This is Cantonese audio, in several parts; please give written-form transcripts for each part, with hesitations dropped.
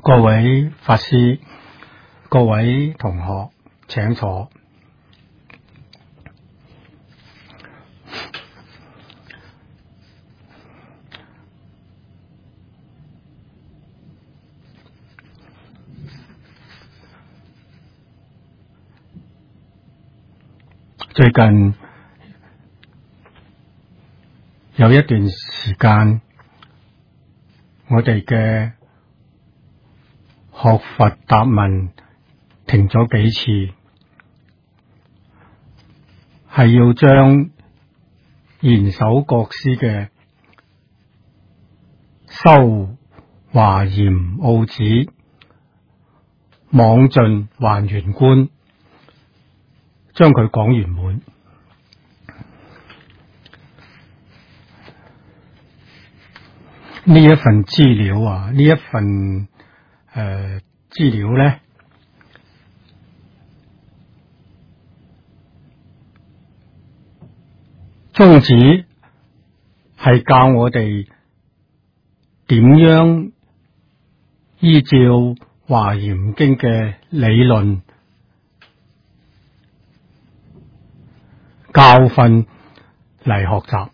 各位法師、各位同學，請坐。最近有一段時間，我哋嘅學佛答問停咗幾次，係要將賢首國師嘅修華嚴奧旨妄盡還原觀將佢講圓滿。呢一份資料啊，呢一份資料咧，宗旨係教我哋點樣依照華嚴經嘅理論教訓嚟學習，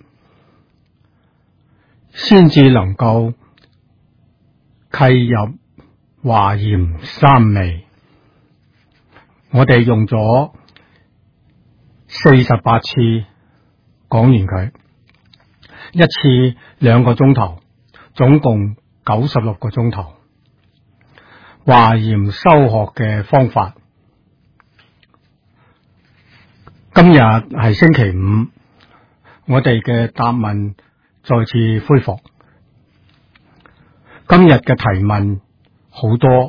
先至能夠契入華嚴三昧。我哋用咗48次講完佢，一次2個鐘頭，總共96個鐘頭。華嚴修學嘅方法，今日係星期五，我哋嘅答問再次恢復。今日嘅提問好多，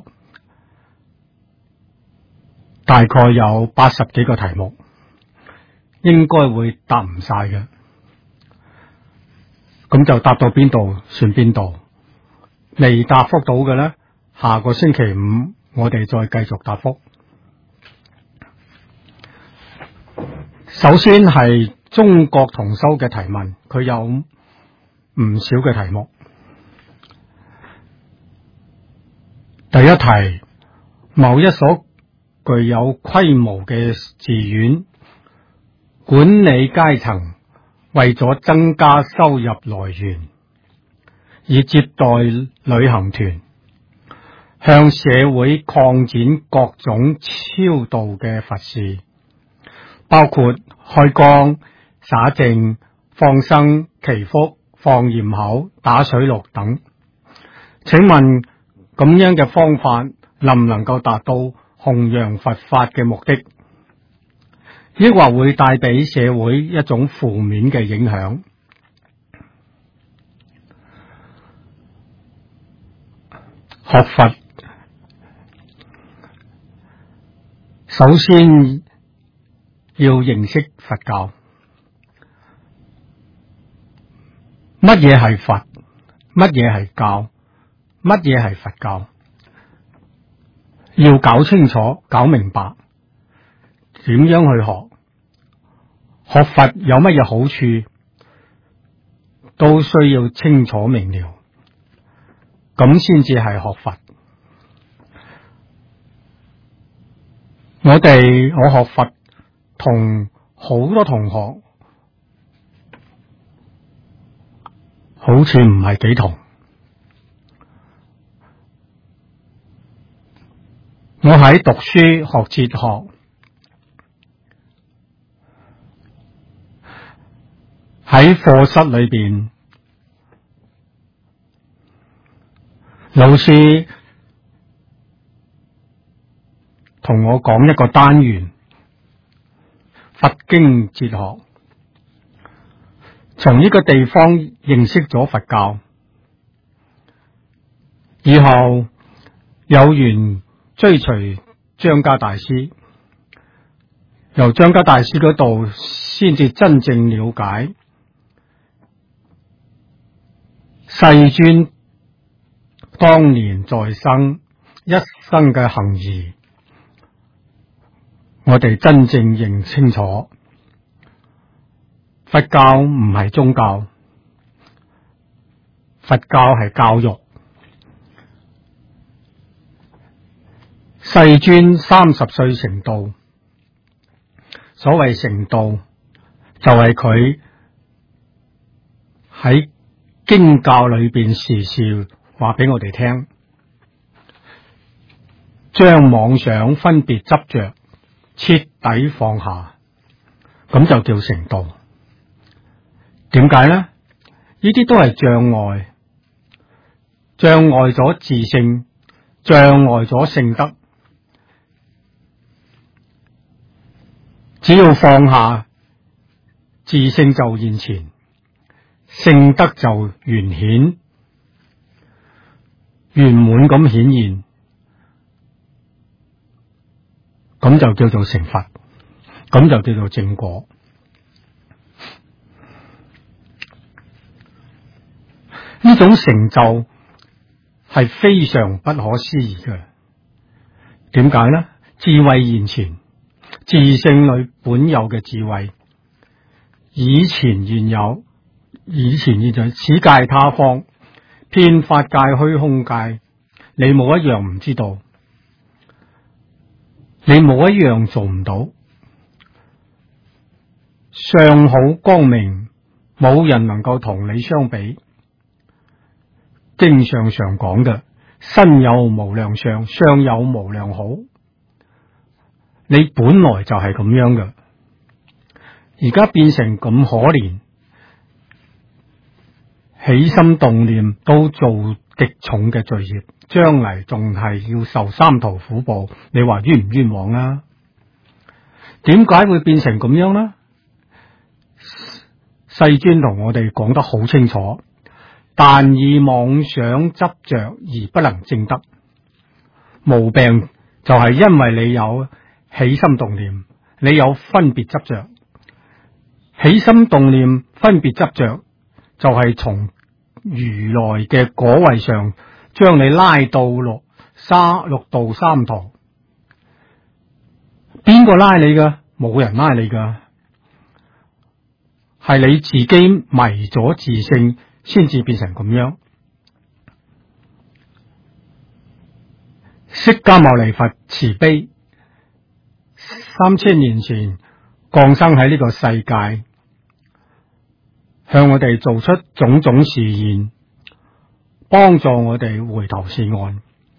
大概有80幾個題目，應該會答唔晒嘅。咁就答到邊度算邊度，未答覆到嘅呢，下個星期五我哋再繼續答覆。首先係中國同修嘅提問，佢有唔少嘅題目。第一題，某一所具有規模嘅寺院管理階層為咗增加收入來源，以接待旅行團，向社會擴展各種超度嘅佛事，包括開光、灑淨、放生、祈福、放焰口、打水爐等。請問咁樣嘅方法能唔能夠達到弘揚佛法嘅目的，抑或會帶俾社會一種負面嘅影響？學佛首先要認識佛教。乜嘢係佛？乜嘢係教？乜嘢係佛教？要搞清楚、搞明白，點樣去學？學佛有乜嘢好處，都需要清楚明了，咁先至係學佛。我學佛同好多同學好似唔係幾同。我喺讀書學哲學，喺課室裏邊，老師同我講一個單元，佛經哲學，從呢個地方認識咗佛教，以後有緣追隨張家大師，由張家大師嗰度先至真正了解世尊當年在生一生嘅行儀，我哋真正認清楚佛教唔係宗教，佛教係教育。 世尊30歲成道，所謂成道就係佢喺經教裏邊時時話俾我哋聽，將妄想分別執着徹底放下，咁就叫成道。點解呢？呢啲都係障礙，障礙咗自性，障礙咗聖德。只要放下，自性就現前，聖德就圓顯圓滿咁顯現，咁就叫做成佛，咁就叫做正果。呢種成就係非常不可思議嘅。點解呢？智慧現前，自性裏本有嘅智慧，以前現有，以前現在，此界他方，遍法界虛空界，你冇一樣唔知道，你冇一樣做唔到，相好光明，冇人能夠同你相比。經上常講嘅，身有無量相，相有無量好，你本來就係咁樣嘅，而家變成咁可憐，起心動念都做極重嘅罪業，將嚟仲係要受三途苦報，你話冤唔冤枉啊？點解會變成咁樣呢？世尊同我哋講得好清楚，但以妄想執着而不能證得，毛病就係因為你有起心動念，你有分別執着。起心動念分別執着就係從如來嘅果位上將你拉到六道三途。邊個拉你噶？冇人拉你噶，係你自己迷咗自性先至變成咁樣。釋迦牟尼佛慈悲，3000年前降生喺呢個世界，向我哋做出種種示現，幫助我哋回頭是岸。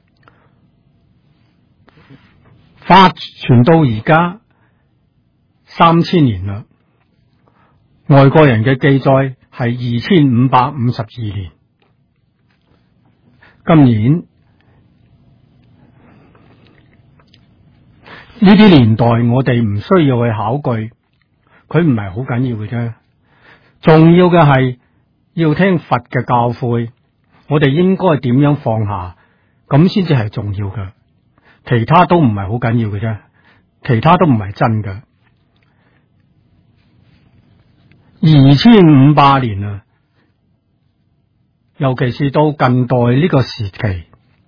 法傳到而家3000年啦，外國人嘅記載係2552年。今年呢啲年代我哋唔需要去考據，佢唔係好緊要嘅啫。重要嘅係要聽佛嘅教誨，我哋應該點樣放下，咁先至係重要嘅。其他都唔係好緊要嘅啫，其他都唔係真嘅。2500年啊，尤其是到近代呢個時期，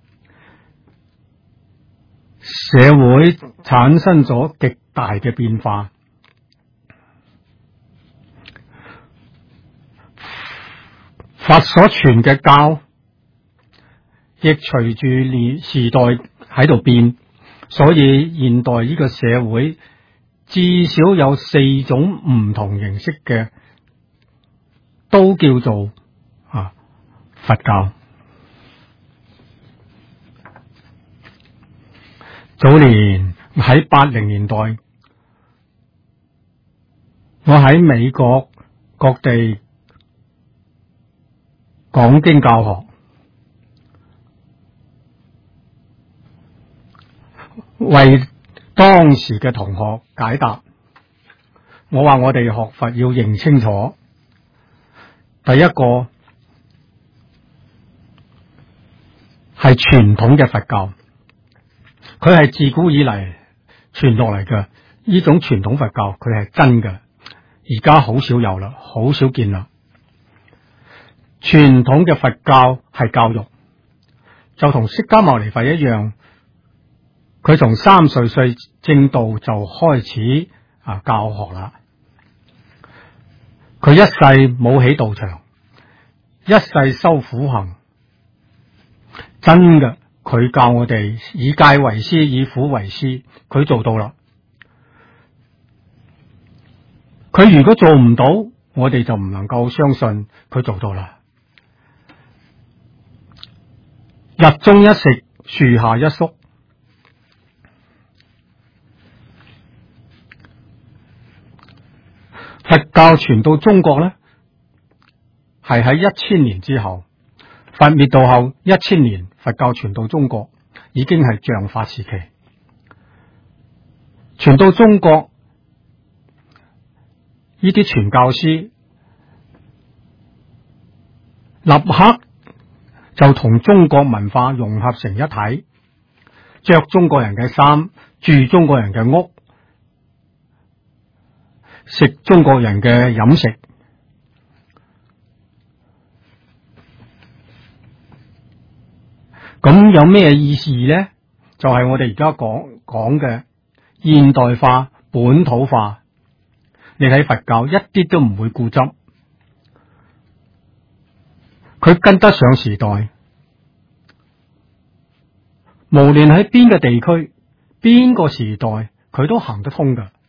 社會產生咗極大嘅變化，佛所傳嘅教亦隨住時代喺度變，所以現代呢個社會至少有4種唔同形式嘅，都叫做佛教。早年喺80年代，我喺美國各地講經教學，為當時嘅同學解答。我話我哋學佛要認清楚，第一個係傳統嘅佛教，佢係自古以嚟傳落嚟嘅，呢種傳統佛教佢係真嘅，而家好少有啦，好少見啦。傳統嘅佛教係教育，就同釋迦牟尼佛一樣，佢從30歲正道就開始教學啦。佢一世冇起道場，一世修苦行，真嘅， 佢教我哋以戒為師，以苦為師，佢做到啦。佢如果做唔到，我哋就唔能夠相信佢做到啦。日中一食，樹下一宿。佛教傳到中國呢，係喺1000年之後，佛滅度後1000年，佛教傳到中國已經係像法時期。傳到中國，呢啲傳教師立刻就同中國文化融合成一體，着中國人嘅衫，住中國人嘅屋，食中國人嘅飲食。咁有咩意思呢？就係我哋而家講嘅現代化、本土化。你睇佛教一啲都唔會固執，佢跟得上時代。無論喺邊個地區、邊個時代，佢都行得通㗎，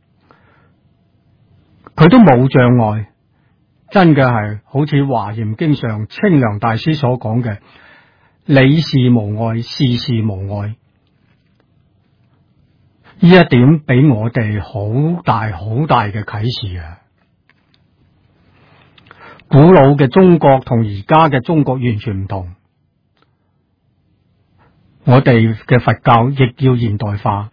佢都冇障礙。真嘅係好似華嚴經上清涼大師所講嘅，理事無礙，事事無礙。呢一點俾我哋好大好大嘅啟示啊！古老嘅中國同而家嘅中國完全唔同，我哋嘅佛教亦要現代化，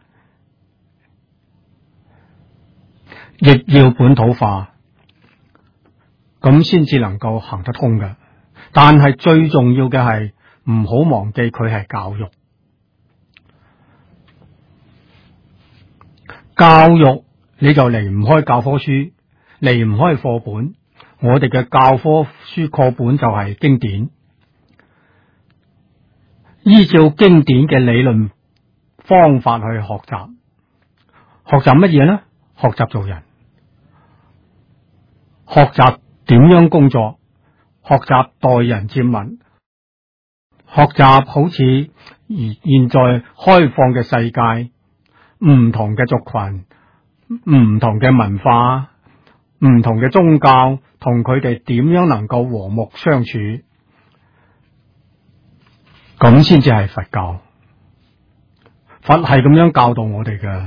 亦要本土化，咁先至能夠行得通嘅。但係最重要嘅係唔好忘記佢係教育。教育你就離唔開教科書，離唔開課本。我哋嘅教科書課本就係經典，依照經典嘅理論方法去學習。學習乜嘢呢？學習做人，學習點樣工作，學習待人接物，學習好似現在開放嘅世界，唔同嘅族群，唔同嘅文化，唔同嘅宗教，同佢哋點樣能夠和睦相處，咁先至係佛教。佛係咁樣教導我哋嘅，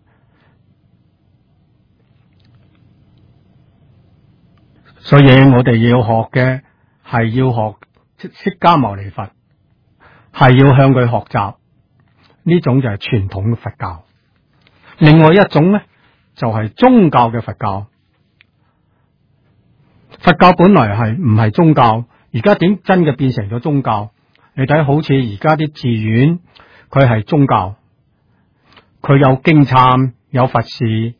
所以我哋要學嘅係要學釋迦牟尼佛，係要向佢學習。呢種就係傳統嘅佛教。另外一種呢，就係宗教嘅佛教。佛教本來係唔係宗教，而家點真嘅變成咗宗教？你睇好似而家啲寺院，佢係宗教，佢有經懺，有佛事，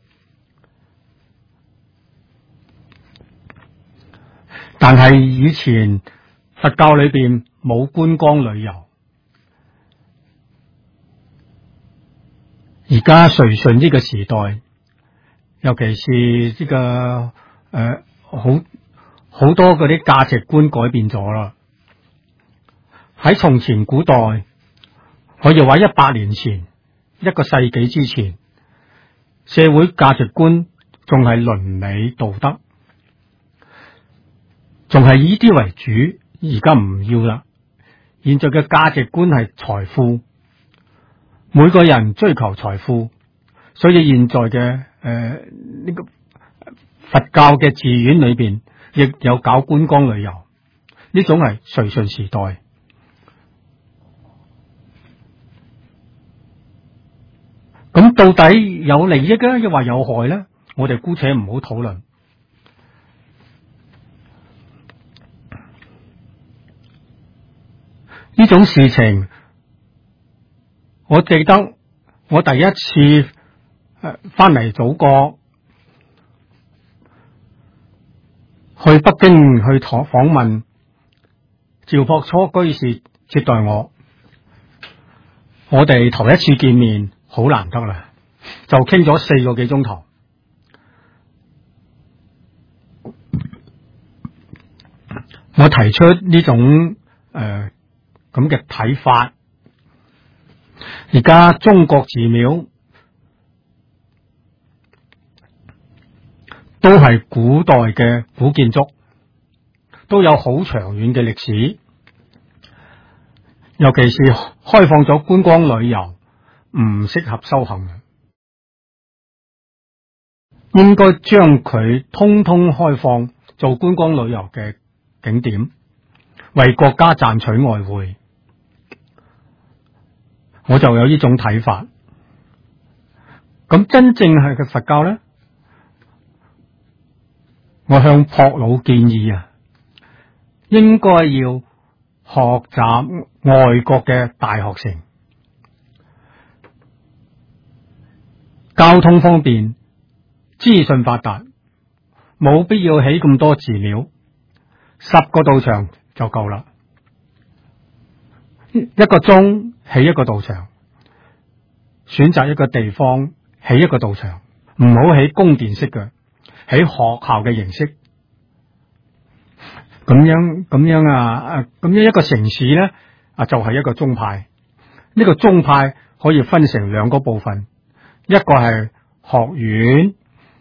但係以前佛教裏邊冇觀光旅遊。而家隨順呢個時代，尤其是呢個好多嗰啲價值觀改變咗啦。喺從前古代，可以話100年前，一個世紀之前，社會價值觀仲係倫理道德，仲係以啲為主。而家唔要啦，現在嘅價值觀係財富。每個人追求財富，所以現在嘅呢個佛教嘅寺院裏邊亦有搞觀光旅遊，呢種係隨順時代。咁到底有利益啊，抑或有害咧？我哋姑且唔好討論。呢種事情，我記得我第一次翻嚟祖國，去北京去訪問，趙樸初居士接待我，我哋頭一次見面，好難得啦，就傾咗4個幾鐘頭。我提出呢種咁嘅睇法。而家中國寺廟都係古代嘅古建築，都有好長遠嘅歷史，尤其是開放咗觀光旅遊，唔適合修行嘅，應該將佢通通開放做觀光旅遊嘅景點，為國家賺取外匯。我就有呢種睇法。咁真正係嘅佛教呢，我向朴老建議啊，應該要學習外國嘅大學城，交通方便，資訊發達，冇必要起咁多寺廟，10個道場就夠啦。1個鐘起一個道場，選擇一個地方起一個道場，唔好起宮殿式嘅，起學校嘅形式。咁樣一個城市咧就係一個宗派。呢個宗派可以分成2個部分，一個係學院，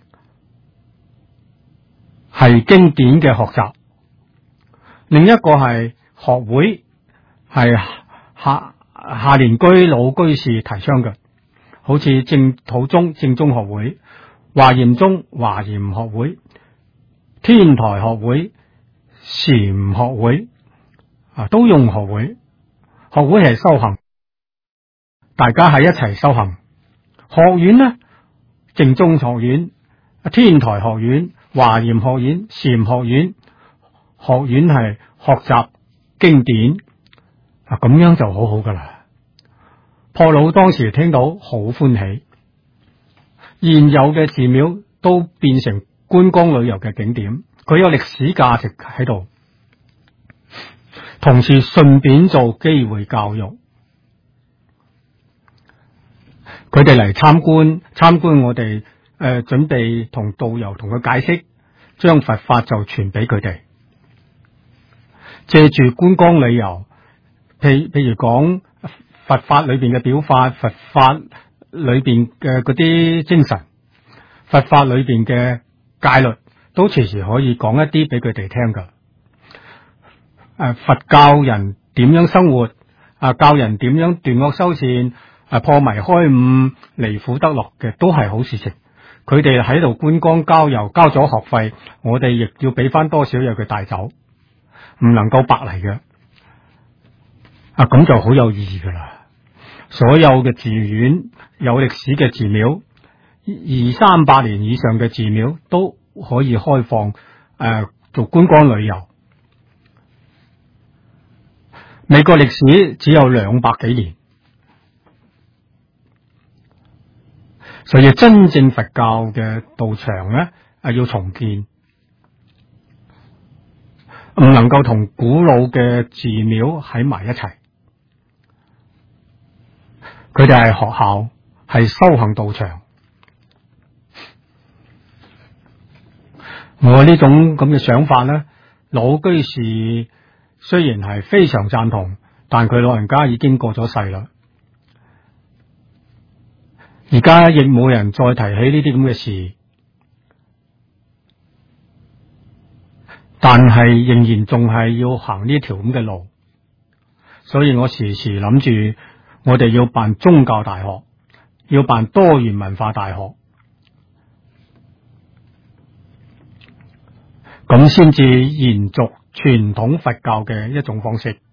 係經典嘅學習；另一個係學會，係下年居老居士提倡嘅，好似正土宗正宗學會、華嚴宗華嚴學會、天台學會、禪學會都用學會。學會係修行，大家係一齊修行。學院呢，正宗學院、天台學院、華嚴學院、禪學院。學院係學習經典，咁樣就好好噶啦。朴老當時聽到好歡喜，現有嘅寺廟都變成觀光旅遊嘅景點，佢有歷史價值喺度，同時順便做機會教育。佢哋嚟參觀我哋準備同導遊同佢解釋，將佛法就傳俾佢哋。借住觀光旅遊，譬如講佛法裏邊嘅表法，佛法裏邊嘅嗰啲精神，佛法裏邊嘅戒律，都隨時可以講一啲俾佢哋聽噶。佛教人點樣生活，教人點樣斷惡修善，破迷開悟，離苦得樂嘅，都係好事情。佢哋喺度觀光郊遊，交咗學費，我哋亦要俾翻多少嘢佢帶走，唔能夠白嚟嘅。咁就好有意義噶啦。所有嘅寺院，有歷史嘅寺廟，200-300年以上嘅寺廟都可以開放做觀光旅遊。美國歷史只有200幾年，所以真正佛教嘅道場咧要重建，唔能夠同古老嘅寺廟喺埋一齊。佢哋係學校，係修行道場。我呢種咁嘅想法咧，老居士雖然係非常贊同，但佢老人家已經過咗世啦。而家亦冇人再提起呢啲咁嘅事，但係仍然仲係要行呢條咁嘅路。所以我時時諗住，我哋要辦宗教大學，要辦多元文化大學，咁先至延續傳統佛教嘅一種方式。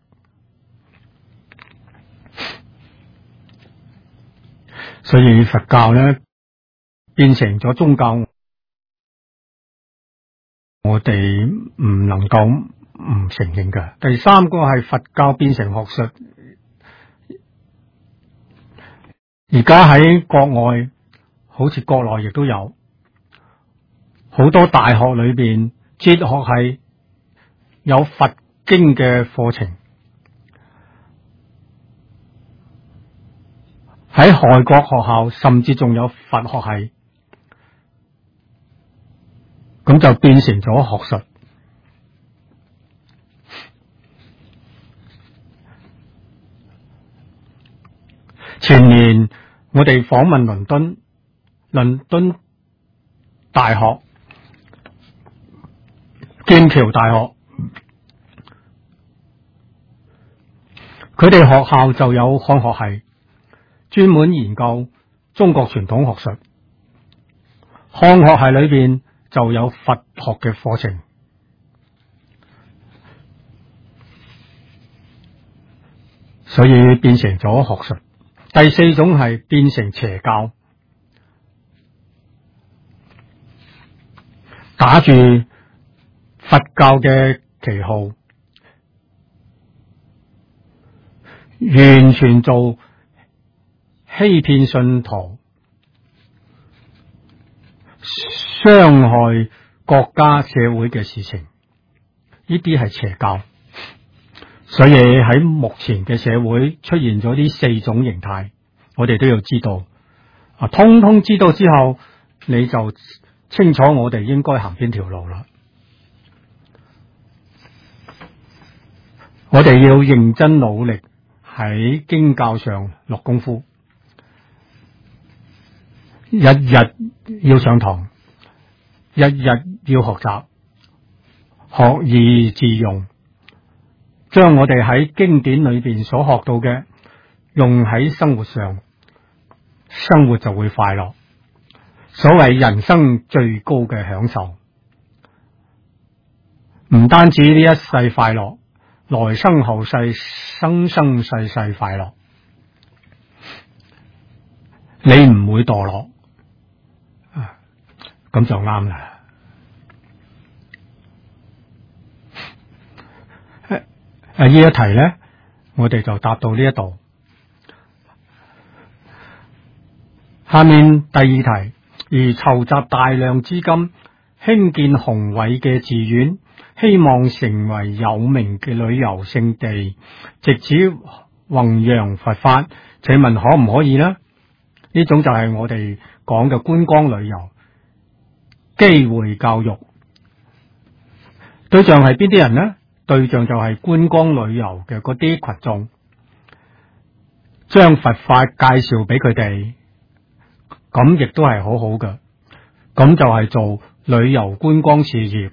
所以佛教咧變成咗宗教，我哋唔能夠唔承認嘅。第三個係佛教變成學術。而家喺國外，好似國內亦都有好多大學裏邊，哲學系有佛經嘅課程。喺外國學校甚至仲有佛學系，咁就變成咗學術。 我哋訪問倫敦大學、劍橋大學，佢哋學校就有漢學系，專門研究中國傳統學術。漢學系裏邊就有佛學嘅課程，所以變成咗學術。第四種係變成邪教，打住佛教嘅旗號，完全做欺騙信徒、傷害國家社會嘅事情，呢啲係邪教。所以喺目前嘅社會出現咗呢四種形態，我哋都要知道。通通知道之後，你就清楚我哋應該行邊條路啦。我哋要認真努力喺經教上落功夫，日日要上堂，日日要學習，學以致用，將我哋喺經典裏邊所學到嘅用喺生活上，生活就會快樂。所謂人生最高嘅享受，唔單止呢一世快樂，來生後世生生世世快樂，你唔會墮落，咁就啱啦。呢一題呢，我哋就答到呢一度。下面第二題，而籌集大量資金興建宏偉嘅寺院，希望成為有名嘅旅遊勝地，藉此弘揚佛法，請問可唔可以呢？呢種就係我哋講嘅觀光旅遊，機會教育。對象係邊啲人呢？對象就係觀光旅遊嘅嗰啲群眾，將佛法介紹俾佢哋，咁亦都係好好嘅。咁就係做旅遊觀光事業。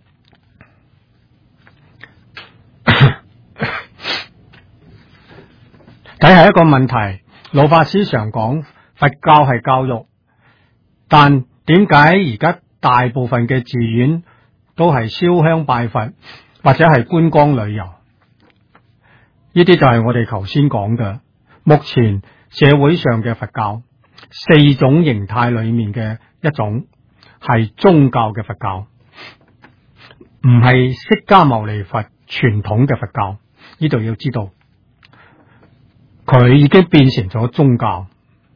睇下一個問題，老法師常講佛教係教育，但點解而家大部分嘅寺院都係燒香拜佛？或者係觀光旅遊，呢啲就係我哋頭先講嘅目前社會上嘅佛教四種形態裏面嘅一種，係宗教嘅佛教，唔係釋迦牟尼佛傳統嘅佛教。呢度要知道，佢已經變成咗宗教。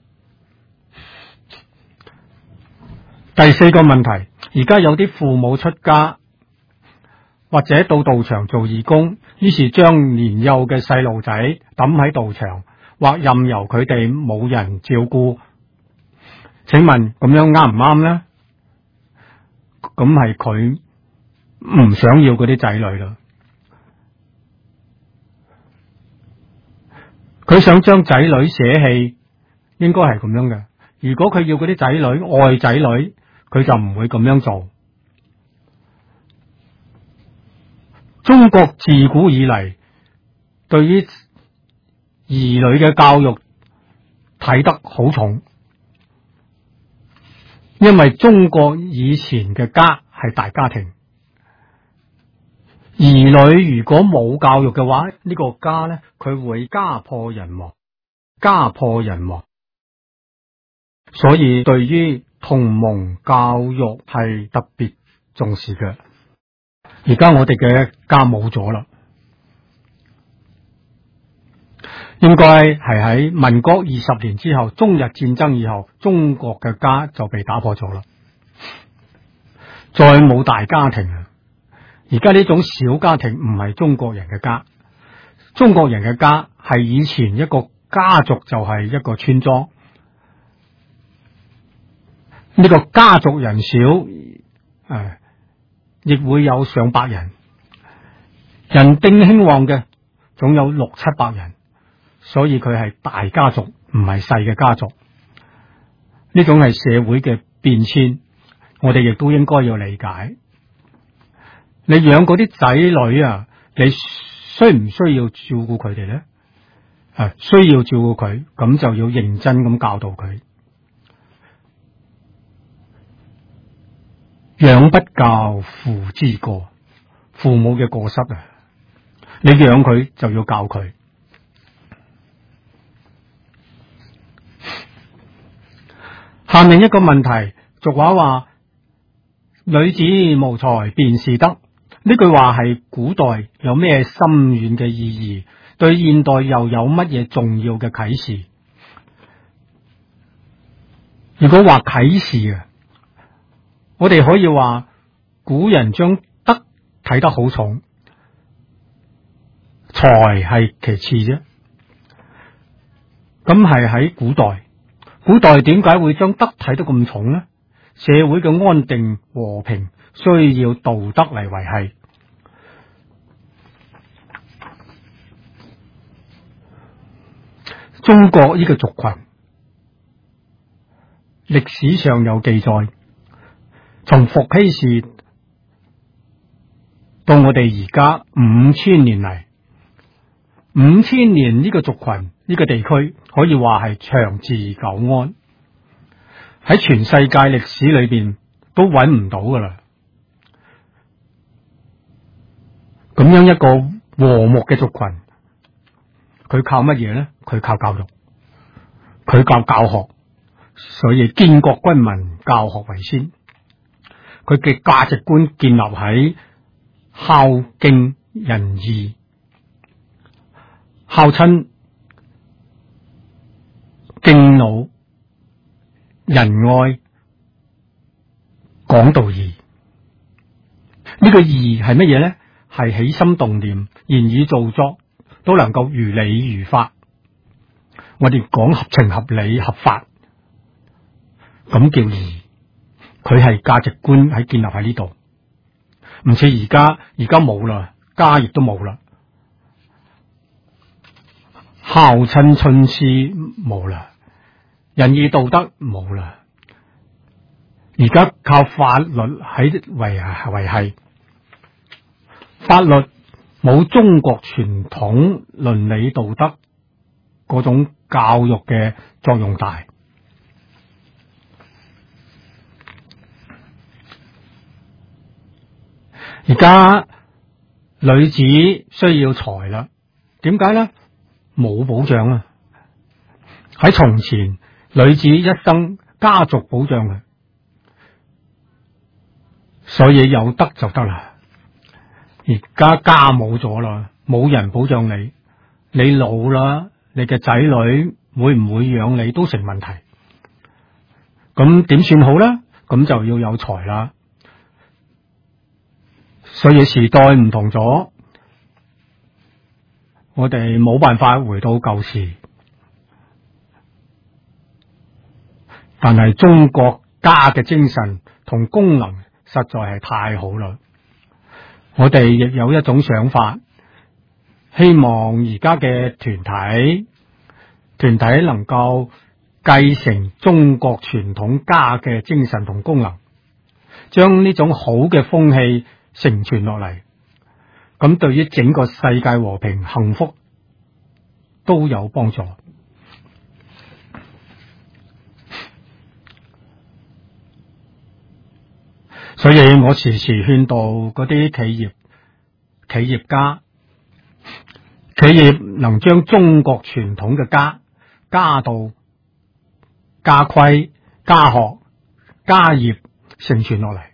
第四個問題，而家有啲父母出家，或者到道場做義工，於是將年幼嘅細路仔抌喺道場，或任由佢哋冇人照顧。請問咁樣啱唔啱呢？咁係佢唔想要嗰啲仔女啦，佢想將仔女捨棄，應該係咁樣嘅。如果佢要嗰啲仔女愛仔女，佢就唔會咁樣做。中國自古以嚟對於兒女嘅教育睇得好重，因為中國以前嘅家係大家庭，兒女如果冇教育嘅話，呢個家呢，佢會家破人亡，家破人亡。所以對於同盟教育係特別重視嘅。而家我哋嘅家冇咗啦，應該係喺民國20年之後，中日戰爭以後，中國嘅家就被打破咗啦，再冇大家庭啊！而家呢種小家庭唔係中國人嘅家，中國人嘅家係以前一個家族就係一個村莊，呢個家族人少，亦會有上百人，人丁興旺嘅總有600-700人，所以佢係大家族， 唔係細嘅家族。呢種係社會嘅變遷，我哋亦都應該要理解。你養嗰啲仔女啊，你需唔需要照顧佢哋咧？需要照顧佢，咁就要認真咁教導佢。養不教，父之過，父母嘅過失啊！你養佢就要教佢。下面一個問題，俗話話女子無才便是德，呢句話係古代有咩深遠嘅意義？對現代又有乜嘢重要嘅啟示？如果話啟示啊，我哋可以話古人將德睇得好重，才係其次啫。咁係喺古代，古代點解會將德睇得咁重呢？社會嘅安定和平需要道德嚟維繫。中國呢個族群，歷史上有記載，從伏羲氏到我哋而家5000年嚟，5000年呢個族群呢個地區可以話係長治久安，喺全世界歷史裏邊都揾唔到噶啦。咁樣一個和睦嘅族群，佢靠乜嘢咧？佢靠教育，佢靠教學，所以建國軍民，教學為先。佢嘅價值觀建立喺孝敬仁義、孝親、敬老、仁愛、講道義。呢個義係乜嘢咧？係起心動念、言語造作都能夠如理如法。我哋講合情合理合法，咁叫義。佢係價值觀喺建立喺呢度，唔似而家冇啦，家亦都冇啦，孝親春師冇啦，仁義道德冇啦，而家靠法律喺維繫，法律冇中國傳統倫理道德嗰種教育嘅作用大。而家女子需要才啦，點解呢？冇保障啊！喺從前，女子一生家族保障嘅，所以有得就得啦。而家冇咗啦，冇人保障你，你老啦，你嘅仔女會唔會養你都成問題。咁點算好呢？咁就要有才啦。所以時代唔同咗，我哋冇辦法回到舊時，但係中國家嘅精神同功能實在係太好啦。我哋亦有一種想法，希望而家嘅團體能夠繼承中國傳統家嘅精神同功能，將呢種好嘅風氣承傳落嚟，咁對於整個世界和平幸福都有幫助。所以我時時勸導嗰啲企業家，企業能將中國傳統嘅家道、家規、家學、家業承傳落嚟。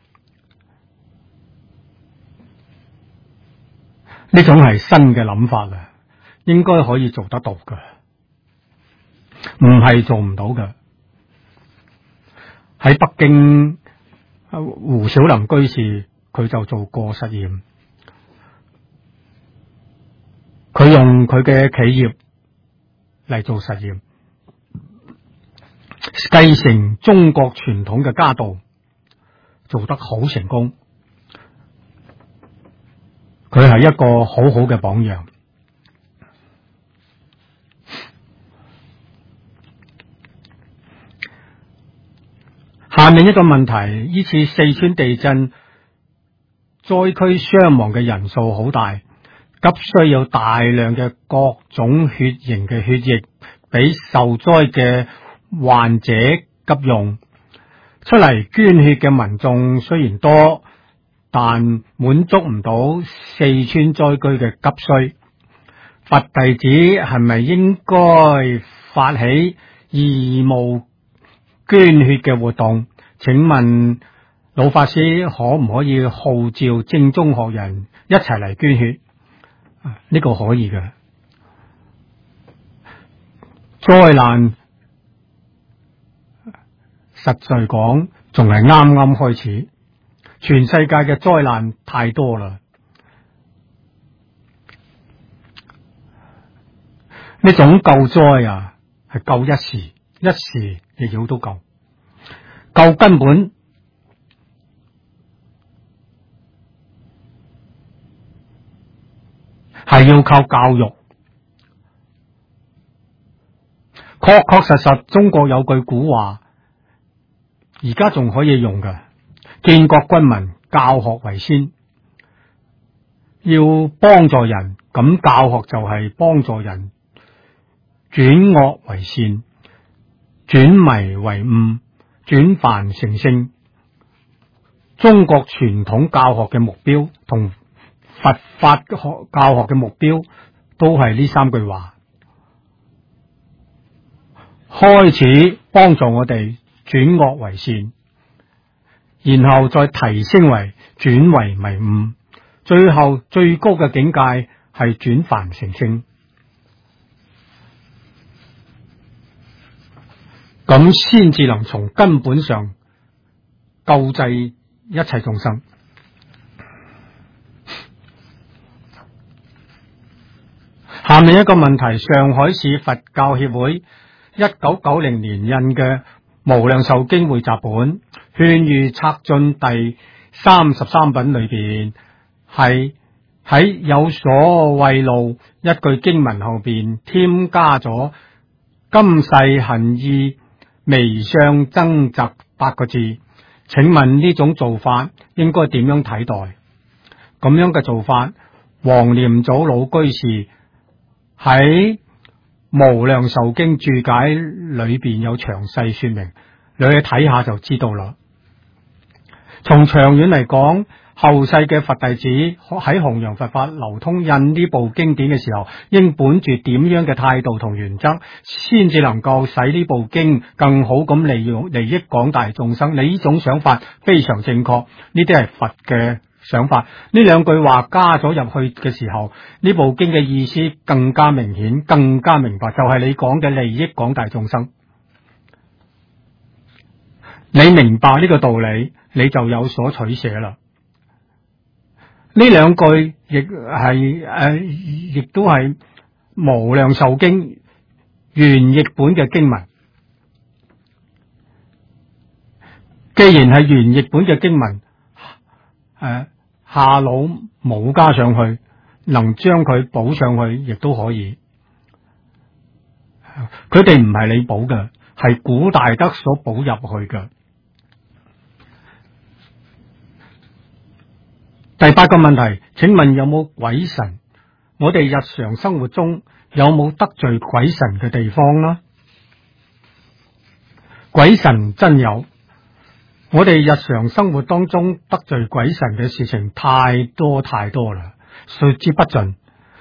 呢種係新嘅諗法啦，應該可以做得到嘅，唔係做唔到嘅。喺北京，胡小林居士佢就做過實驗，佢用佢嘅企業嚟做實驗，繼承中國傳統嘅家道，做得好成功。佢係一個好好嘅榜樣。 面一個問題，呢次四川地震災區傷亡嘅人數好大，急需要大量嘅各種血型嘅血液俾受災嘅患者急用。出嚟捐血嘅民眾雖然多，但滿足唔到四川災區嘅急需。佛弟子係咪應該發起義務捐血嘅活動？請問老法師可唔可以號召正宗學人一齊嚟捐血？呢個可以嘅。災難實在講仲係啱啱開始，全世界嘅災難太多啦。呢種救災啊，係救一時，一時亦有都救。救根本係要靠教育。確確實實，中國有句古話，而家仲可以用嘅：建國軍民，教學為先。要幫助人，咁教學就係幫助人轉惡為善，轉迷為悟，轉凡成聖。中國傳統教學嘅目標同佛法教學嘅目標都係呢三句話。開始幫助我哋轉惡為善，然後再提升為轉為迷悟，最後最高嘅境界係轉凡成聖。咁先至能從根本上救濟一切眾生。下面一個問題，上海市佛教協會1990年印嘅《無量壽經匯集本勸喻策進第33品》裏邊，係喺有所慰勞一句經文後邊添加咗今世行義微相增值8個字。請問呢種做法應該點樣睇待？咁樣嘅做法，黃念祖老居士喺無量壽經注解裏邊有詳細說明，你去睇下就知道啦。從長遠嚟講，後世嘅佛弟子喺弘揚佛法、流通印呢部經典嘅時候，應本住點樣嘅態度同原則，先至能夠使呢部經更好咁利益廣大眾生。你呢種想法非常正確，呢啲係佛嘅想法。呢兩句話加咗入去嘅時候，呢部經嘅意思更加明顯，更加明白，就係你講嘅利益廣大眾生。你明白呢個道理，你就有所取捨啦。呢兩句亦係亦都係無量壽經原譯本嘅經文。既然係原譯本嘅經文，下腦冇加上去，能將佢補上去，亦都可以。佢哋唔係你補嘅，係古大德所補入去嘅。第8個問題，請問有冇鬼神？我哋日常生活中有冇得罪鬼神嘅地方呢？鬼神真有，我哋日常生活當中得罪鬼神嘅事情太多太多啦，說之不盡。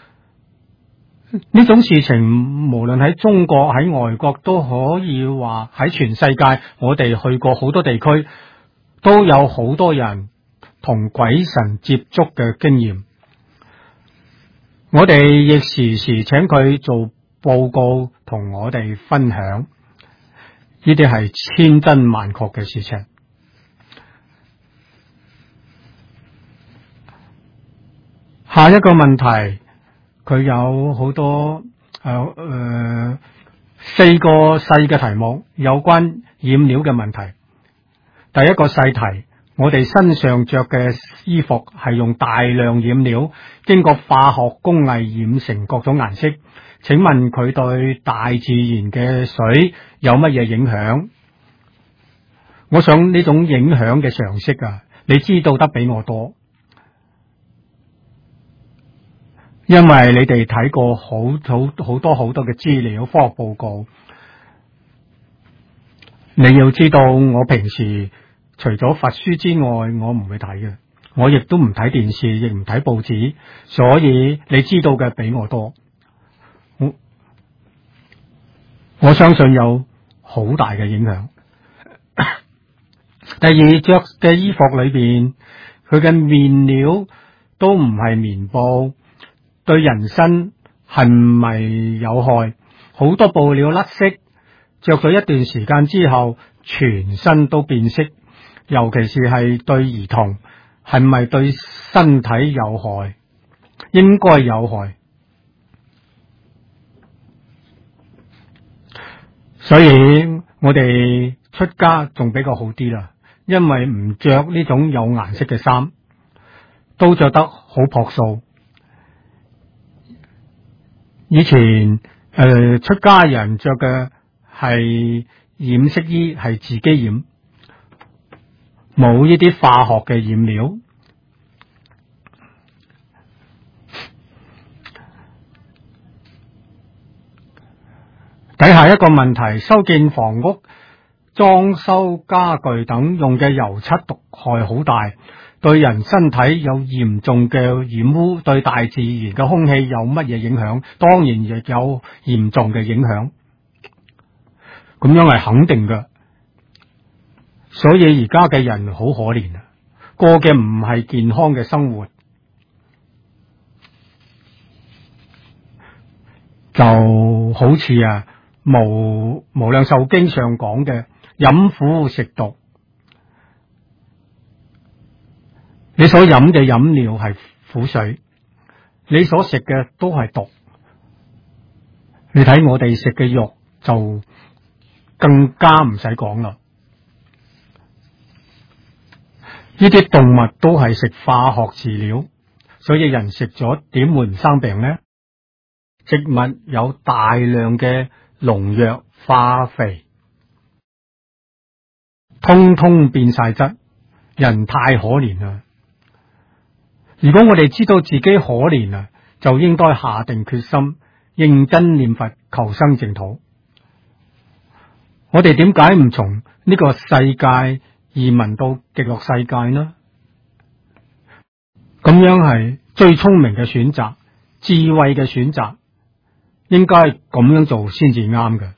呢種事情無論喺中國喺外國都可以話，喺全世界我哋去過好多地區，都有好多人同鬼神接觸嘅經驗。我哋亦時時請佢做報告同我哋分享，呢啲係千真萬確嘅事情。下一個問題，佢有好多4個細嘅題目，有關染料嘅問題。第一個細題，我哋身上着嘅衣服係用大量染料，經過化學工藝染成各種顏色。請問佢對大自然嘅水有乜嘢影響？ 我想呢種影響嘅常識啊，你知道得比我多，因為你哋睇過好多嘅資料、科學報告。你要知道，我平時除咗佛書之外，我唔會睇嘅，我亦都唔睇電視，亦唔睇報紙，所以你知道嘅比我多。我相信有好大嘅影響。第二，着嘅衣服裏邊，佢嘅面料都唔係棉布，對人身係咪有害？好多布料甩色，着咗一段時間之後，全身都變色，尤其是係對兒童，係咪對身體有害？應該有害。所以我哋出家仲比較好啲啦，因為唔着呢種有顏色嘅衫，都着得好樸素。以前出家人着嘅係染色衣，係自己染，冇呢啲化學嘅染料。底下一個問題，修建房屋、裝修家具等用嘅油漆毒害好大，對人身體有嚴重嘅染污，對大自然嘅空氣有乜嘢影響？當然亦有嚴重嘅影響，咁樣係肯定嘅。所以而家嘅人好可憐啊，過嘅唔係健康嘅生活，就好似無量壽經上講嘅飲苦食毒。你所飲嘅飲料係苦水，你所食嘅都係毒。你睇我哋食嘅肉就更加唔使講啦。呢啲動物都係食化學飼料，所以人食咗點會唔生病呢？植物有大量嘅農藥、化肥，通通變晒質，人太可憐啦。如果我哋知道自己可憐啊，就應該下定決心，認真念佛，求生淨土。我哋點解唔從呢個世界移民到極樂世界呢？咁樣係最聰明嘅選擇，智慧嘅選擇，應該咁樣做先至啱嘅。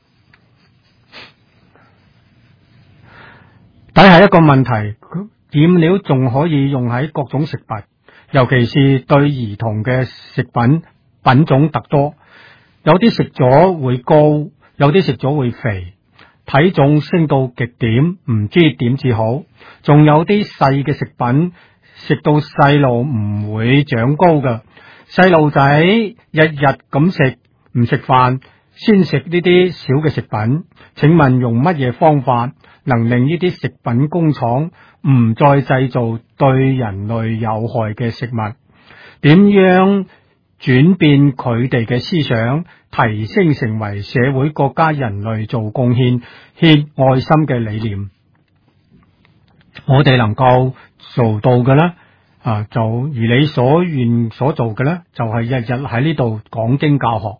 底下一個問題，染料仲可以用喺各種食品，尤其是對兒童嘅食品，品種特多，有啲食咗會高，有啲食咗會肥，體重升到極點，唔知點至好。仲有啲細嘅食品，食到細路唔會長高㗎。細路仔日日咁食，唔食飯，先食呢啲小嘅食品。請問用乜嘢方法能令呢啲食品工廠唔再製造對人類有害嘅食物？點樣轉變佢哋嘅思想，提升成為社會國家人類做貢獻、獻愛心嘅理念？我哋能夠做到嘅咧，就如你所願所做嘅咧，就係日日喺呢度講經教學。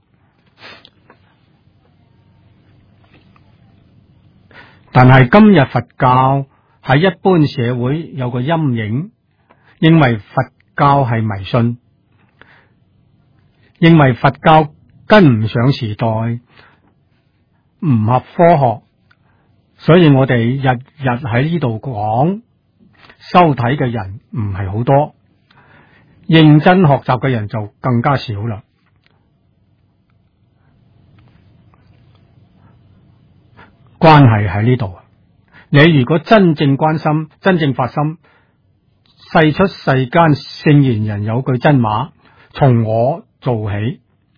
但係今日佛教喺一般社會有個陰影，認為佛教係迷信，認為佛教跟唔上時代，唔合科學，所以我哋日日喺呢度講，收睇嘅人唔係好多，認真學習嘅人就更加少啦。關係喺呢度。你如果真正關心、真正發心，世出世間聖賢人有句真話，從我做起，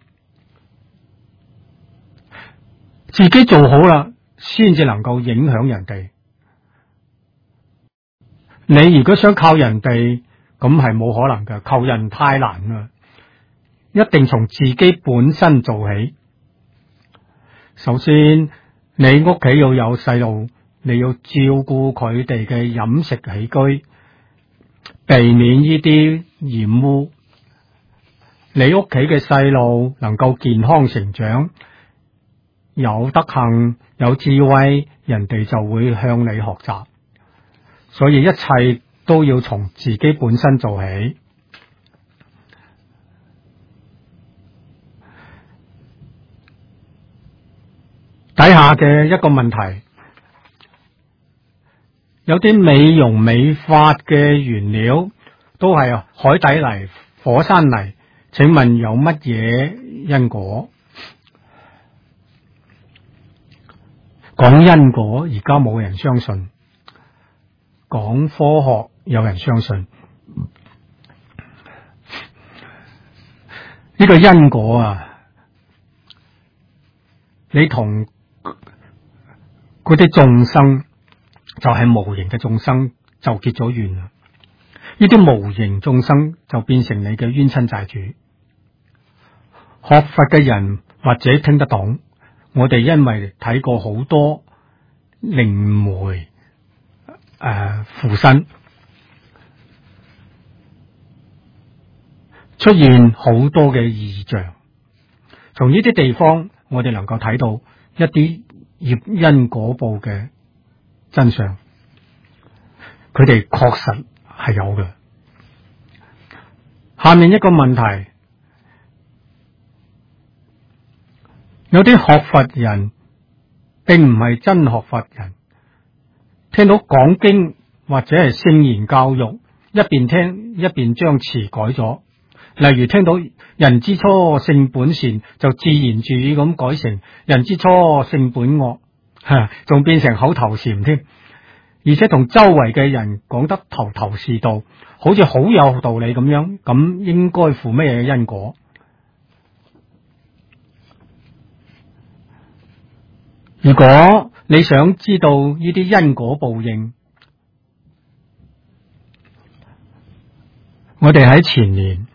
自己做好啦，先至能夠影響人哋。你如果想靠人哋，咁係冇可能嘅，靠人太難啦，一定從自己本身做起。首先，你屋企要有細路， 你要照顧佢哋嘅飲食起居，避免呢啲染污。你屋企嘅細路能夠健康成長，有德行、有智慧，人哋就會向你學習。所以一切都要從自己本身做起。底下嘅一個問題，有啲美容美髮嘅原料都係海底泥、火山泥，請問有乜嘢因果？講因果而家冇人相信，講科學有人相信。呢個因果啊，你同嗰啲眾生就係無形嘅眾生就結咗緣啦。呢啲無形眾生就變成你嘅冤親債主。學佛嘅人或者聽得懂，我哋因為睇過好多靈媒附身，出現好多嘅異象。從呢啲地方，我哋能夠睇到一啲業因果報嘅真相。佢哋確實係有嘅。下面一個問題，有啲學佛人並唔係真學佛人，聽到講經或者係聖言教育，一邊聽一邊將詞改咗。例如聽到人之初性本善，就自言自語咁改成人之初性本惡，仲變成口頭禪添。而且同周圍嘅人講得頭頭是道，好似好有道理咁樣，咁應該負咩嘢因果？如果你想知道呢啲因果報應，我哋喺前年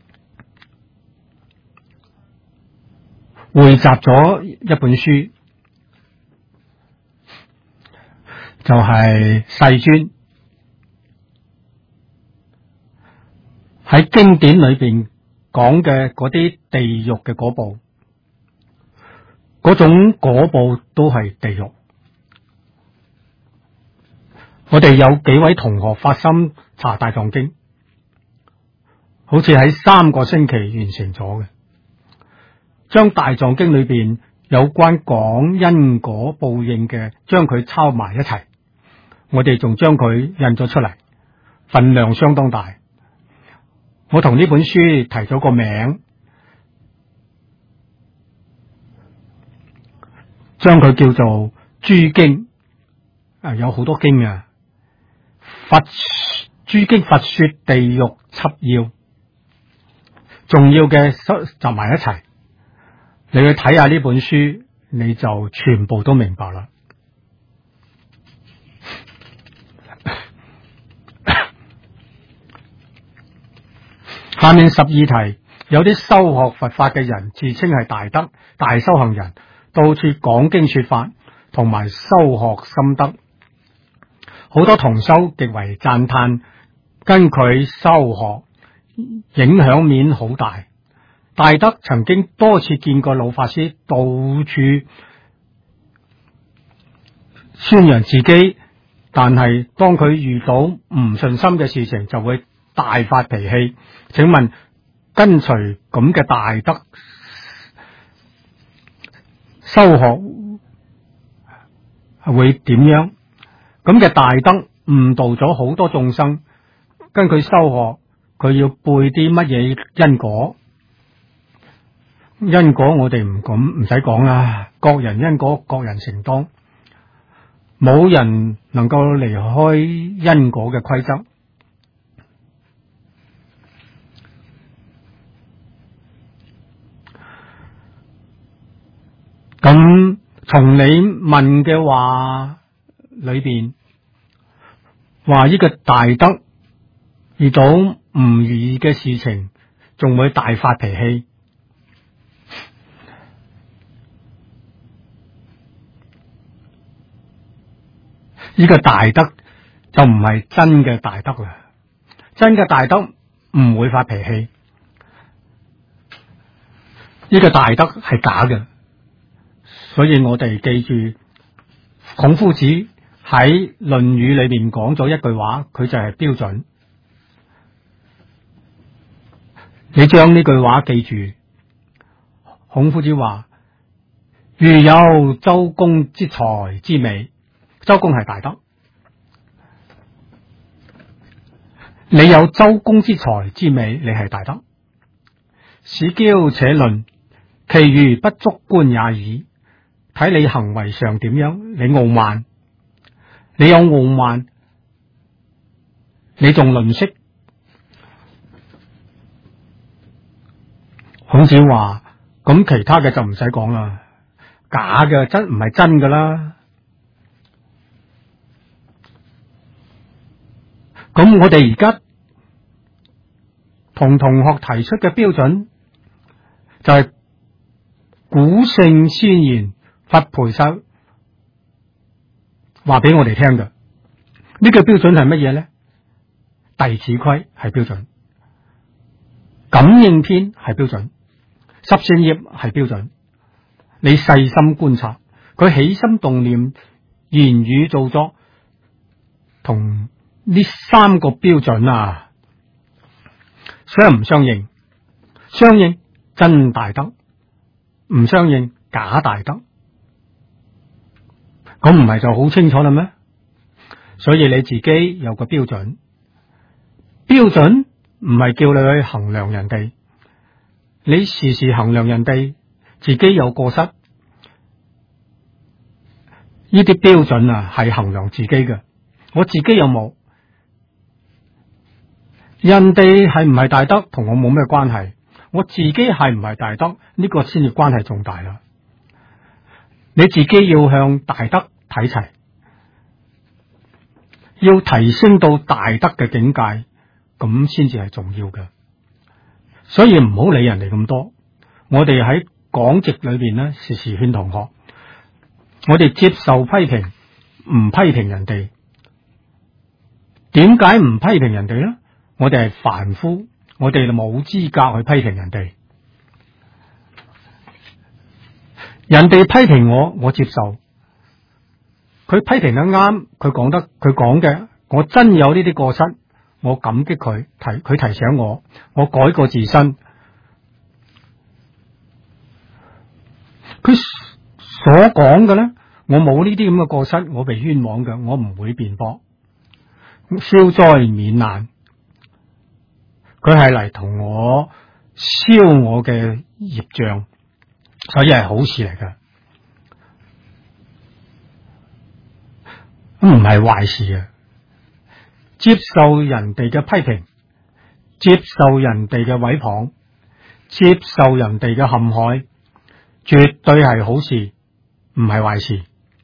匯集咗一本書，就係世尊喺經典裏邊講嘅嗰啲地獄嘅果報，嗰種果報都係地獄。我哋有幾位同學發心查大藏經，好似喺3個星期完成咗嘅，將大藏經裏邊有關講因果報應嘅，將佢抄埋一齊。我哋仲將佢印咗出嚟，份量相當大。我同呢本書提咗個名，將佢叫做諸經。有好多經啊，諸經佛說地獄輯要，重要嘅集埋一齊。你去睇下呢本書，你就全部都明白啦。下面12題，有啲修學佛法嘅人自稱係大德、大修行人，到處講經說法，同埋修學心得，好多同修極為讚嘆，跟佢修學影響面好大。大德曾經多次見過老法師到處宣揚自己，但係當佢遇到唔順心嘅事情，就會大發脾氣。請問跟隨咁嘅大德修學會點樣？咁嘅大德誤導咗好多眾生，跟佢修學，佢要背啲乜嘢因果？因果我哋唔使講啦，各人因果各人承當，冇人能夠離開因果嘅規則。咁從你問嘅話裏邊，話呢個大德遇到唔如意嘅事情，仲會大發脾氣。 呢個大德就唔係真嘅大德啦。真嘅大德唔會發脾氣，呢個大德係假嘅。所以我哋記住，孔夫子喺《論語》裏面講咗一句話，佢就係標準。你將呢句話記住，孔夫子話：如有周公之才之美，周公係大德。你有周公之才之美，你係大德。使驕且論，其餘不足觀也已。睇你行為上點樣，你傲慢，你有傲慢，你仲吝嗇。孔子話：咁其他嘅就唔使講啦，假嘅真唔係真噶啦。咁我哋而家同同學提出嘅標準就係古聖先賢佛菩薩話俾我哋聽嘅。呢個標準係乜嘢咧？弟子規係標準，感應篇係標準，十善業係標準。你細心觀察佢起心動念、言語造作，同呢三個標準啊，相唔相應？相應真大德，唔相應假大德。咁唔係就好清楚啦咩？所以你自己有個標準，標準唔係叫你去衡量人哋，你時時衡量人哋，自己有過失。呢啲標準啊，係衡量自己嘅，我自己有冇？人哋係唔係大德同我冇咩關係，我自己係唔係大德呢個先至關係重大啦。你自己要向大德睇齊，要提升到大德嘅境界，咁先至係重要嘅。所以唔好理人哋咁多。我哋喺講席裏邊呢，時時勸同學，我哋接受批評，唔批評人哋。點解唔批評人哋呢？我哋係凡夫，我哋就冇資格去批評人哋。人哋批評我，我接受。佢批評得啱，佢講嘅，我真有呢啲過失，我感激佢，佢提醒我，我改過自新。佢所講嘅咧，我冇呢啲咁嘅過失，我被冤枉嘅，我唔會辯駁，消災免難。佢係嚟同我消我嘅業障，所以係好事嚟嘅，唔係壞事啊！接受人哋嘅批評，接受人哋嘅毀謗，接受人哋嘅陷害，絕對係好事，唔係壞事。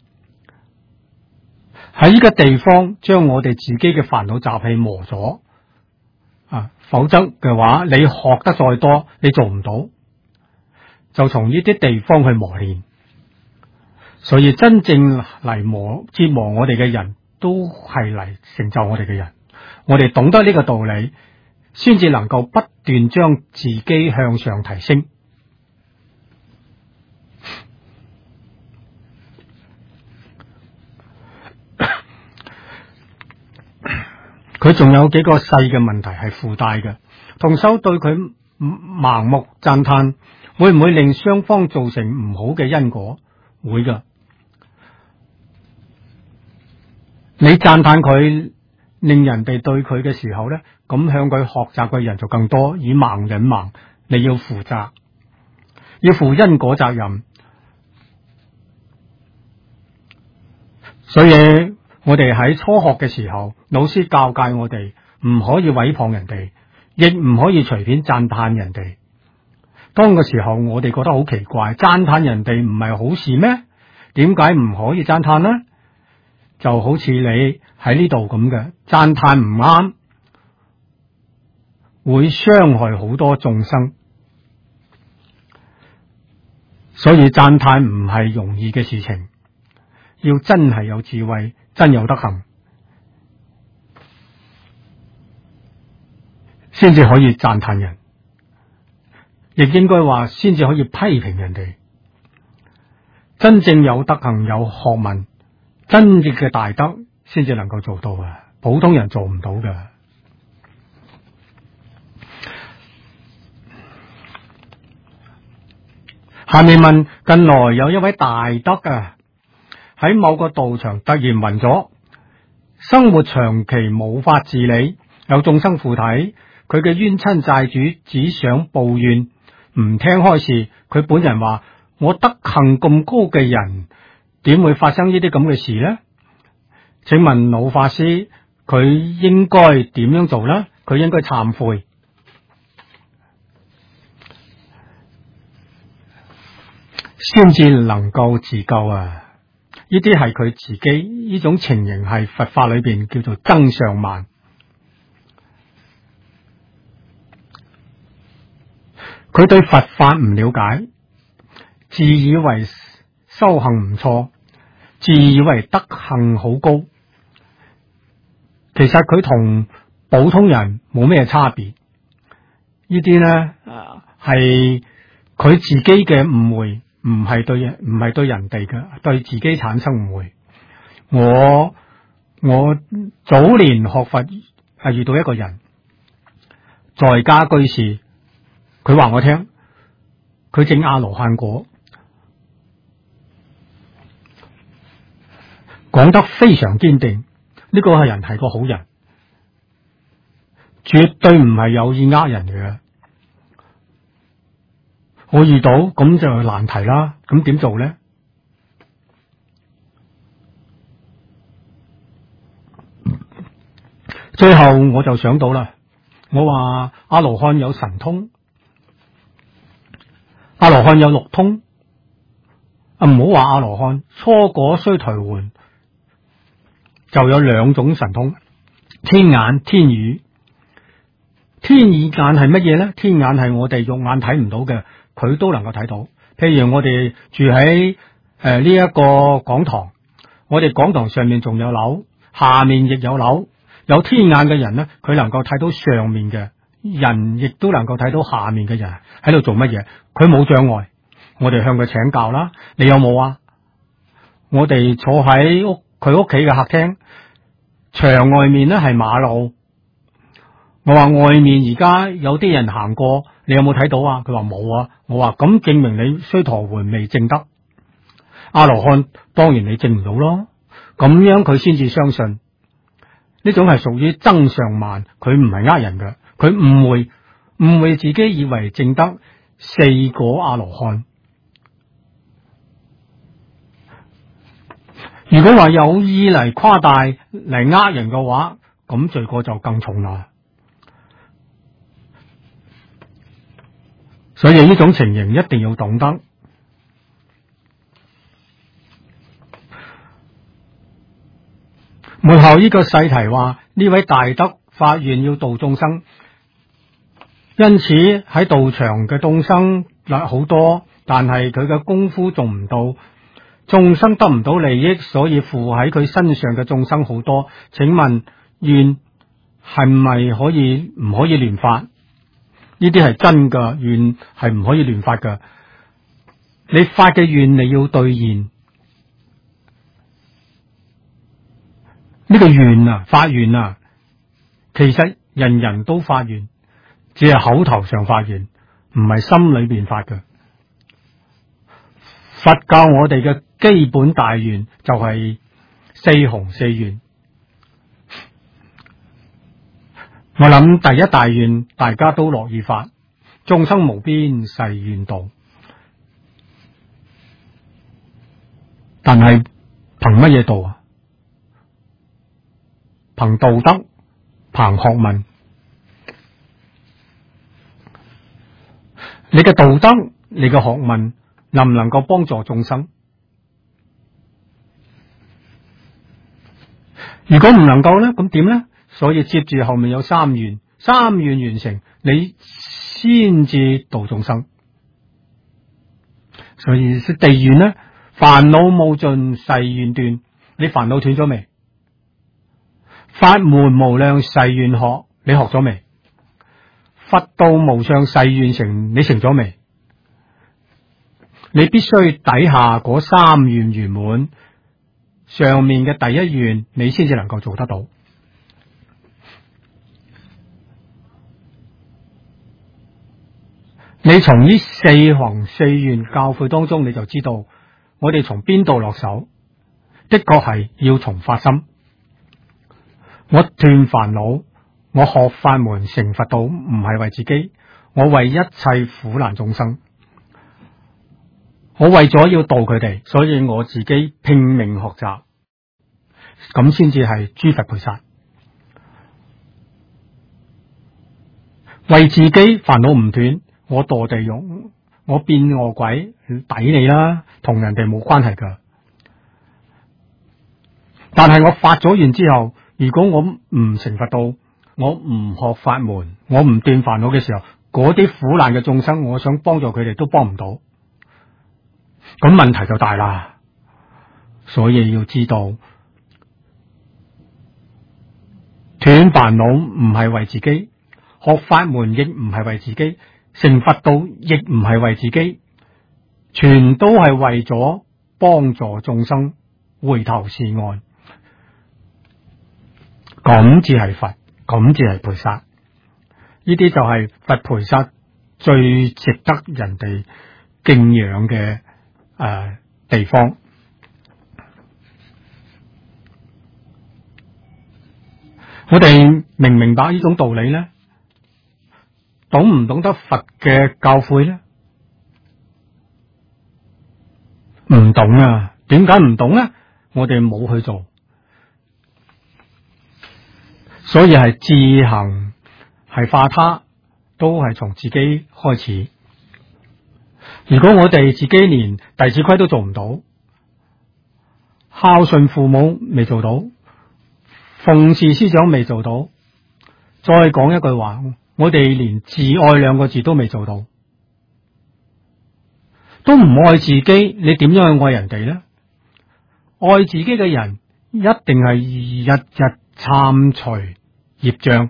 喺呢個地方，將我哋自己嘅煩惱習氣磨咗啊！否則嘅話，你學得再多，你做唔到。就從呢啲地方去磨練。所以真正嚟折磨我哋嘅人都係嚟成就我哋嘅人。我哋懂得呢個道理，先至能夠不斷將自己向上提升。佢仲有幾個細嘅問題係附帶嘅，同修對佢盲目讚嘆，會唔會令雙方造成唔好嘅因果？會噶。你讚嘆佢，令人哋對佢嘅時候咧，咁向佢學習嘅人就更多，以盲引盲，你要負責，要負因果責任。所以我哋喺初學嘅時候，老師教誡我哋唔可以毀謗人哋，亦唔可以隨便讚嘆人哋。當個時候，我哋覺得好奇怪，讚嘆人哋唔係好事咩？點解唔可以讚嘆呢？就好似你喺呢度咁嘅，讚嘆唔啱，會傷害好多眾生。所以讚嘆唔係容易嘅事情。 要真係有智慧，真有德行，先至可以讚嘆人，亦應該話先至可以批評人哋。真正有德行、有學問、真正嘅大德，先至能夠做到啊！普通人做唔到㗎。下面問：近來有一位大德啊，喺某個道場突然暈咗，生活長期冇法自理，有眾生附體，佢嘅冤親債主只想報怨，唔聽開示。佢本人話：我德行咁高嘅人，點會發生呢啲咁嘅事呢？請問老法師，佢應該點樣做呢？佢應該懺悔，先至能夠自救啊！呢啲係佢自己，呢種情形係佛法裏邊叫做增上慢。佢對佛法唔了解，自以為修行唔錯，自以為德行好高，其實佢同普通人冇咩差別。呢啲呢係佢自己嘅誤會，唔係對人哋嘅，對自己產生誤會。我早年學佛係遇到一個人，在家居士，佢話我聽，佢證阿羅漢果，講得非常堅定。呢個係人係個好人，絕對唔係有意呃人嘅。我遇到咁就難題啦，咁點做呢？最後我就想到啦，我話阿羅漢有神通，阿羅漢有六通，唔好話阿羅漢，初果須頹垣就有兩種神通，天眼、天耳。天耳眼係乜嘢呢？天眼係我哋肉眼睇唔到嘅，佢都能夠睇到。譬如我哋住喺呢一個講堂，我哋講堂上面仲有樓，下面亦有樓。有天眼嘅人呢，佢能夠睇到上面嘅人，亦都能夠睇到下面嘅人喺度做乜嘢。佢冇障礙，我哋向佢請教啦。你有冇啊？我哋坐喺佢屋企嘅客廳，牆外面呢係馬路。我話外面而家有啲人行過，你有冇睇到啊？佢話冇啊。我話咁證明你須陀洹未證得。阿羅漢當然你證唔到咯，咁樣佢先至相信。呢種係屬於增上慢，佢唔係呃人嘅，佢誤會自己以為證得四果阿羅漢。如果話有意嚟誇大嚟呃人嘅話，咁罪過就更重啦。所以呢種情形一定要懂得。末後呢個細題話，呢位大德發願要度眾生，因此喺道場嘅眾生好多，但係佢嘅功夫做唔到，眾生得唔到利益，所以附喺佢身上嘅眾生好多。請問願係咪可以唔可以亂發？呢啲係真噶，願係唔可以亂發噶。你發嘅願你要兌現。呢個願啊，發願啊，其實人人都發願，只係口頭上發願，唔係心裏邊發嘅。佛教我哋嘅基本大願就係四弘四願。我諗第一大願大家都樂意發，眾生無邊誓願度，但係憑乜嘢度啊？憑道德，憑學問。你嘅道德，你嘅學問能唔能夠幫助眾生？如果唔能夠咧，咁點咧？所以接住後面有三願，三願完成，你先至度眾生。所以地願咧， 煩惱無盡誓願斷，你煩惱斷咗未？法門無量誓願學，你學咗未？佛道無上誓願成，你成咗未？你必須底下嗰三願圓滿，上面嘅第一願你先至能夠做得到。你從呢四行四願教誨當中，你就知道我哋從邊度落手，的確係要從發心。我斷煩惱，我學法門成佛道，唔係為自己，我為一切苦難眾生，我為咗要度佢哋，所以我自己拼命學習，咁先至係諸佛菩薩。為自己煩惱唔斷，我墮地獄，我變餓鬼，抵你啦，同人哋冇關係噶。但係我發咗願之後，如果我唔成佛道，我唔學法門，我唔斷煩惱嘅時候，嗰啲苦難嘅眾生，我想幫助佢哋都幫唔到，咁問題就大啦。所以要知道，斷煩惱唔係為自己，學法門亦唔係為自己，成佛道亦唔係為自己，全都係為咗幫助眾生回頭是岸。咁至係佛，咁至係菩薩。呢啲就係佛菩薩最值得人哋敬仰嘅地方。我哋明唔明白呢種道理呢？懂唔懂得佛嘅教誨呢？唔懂啊！點解唔懂呢？我哋冇去做，所以係自行係化他，都係從自己開始。如果我哋自己連弟子規都做唔到，孝順父母未做到，奉事師長未做到，再講一句話，我哋連自愛兩個字都未做到，都唔愛自己，你點樣去愛人哋呢？愛自己嘅人一定係日日懺除業障，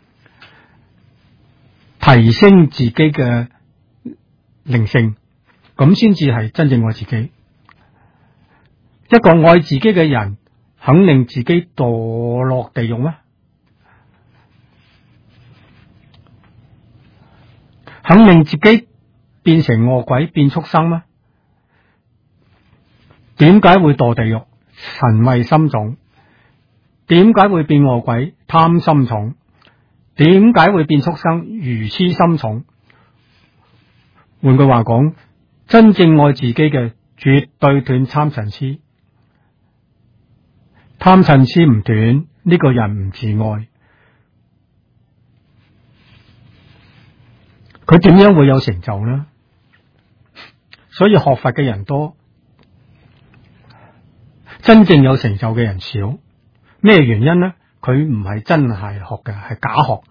提升自己嘅靈性，咁先至係真正愛自己。一個愛自己嘅人，肯令自己墮落地獄咩？肯令自己變成餓鬼變畜生咩？點解會墮地獄？塵穢心重。點解會變餓鬼？貪心重。點解會變畜生？愚痴心重。換句話講，真正愛自己嘅，絕對斷貪嗔癡。貪嗔癡唔斷，呢個人唔自愛，佢點樣會有成就呢？所以學佛嘅人多，真正有成就嘅人少。咩原因呢？佢唔係真係學嘅，係假學。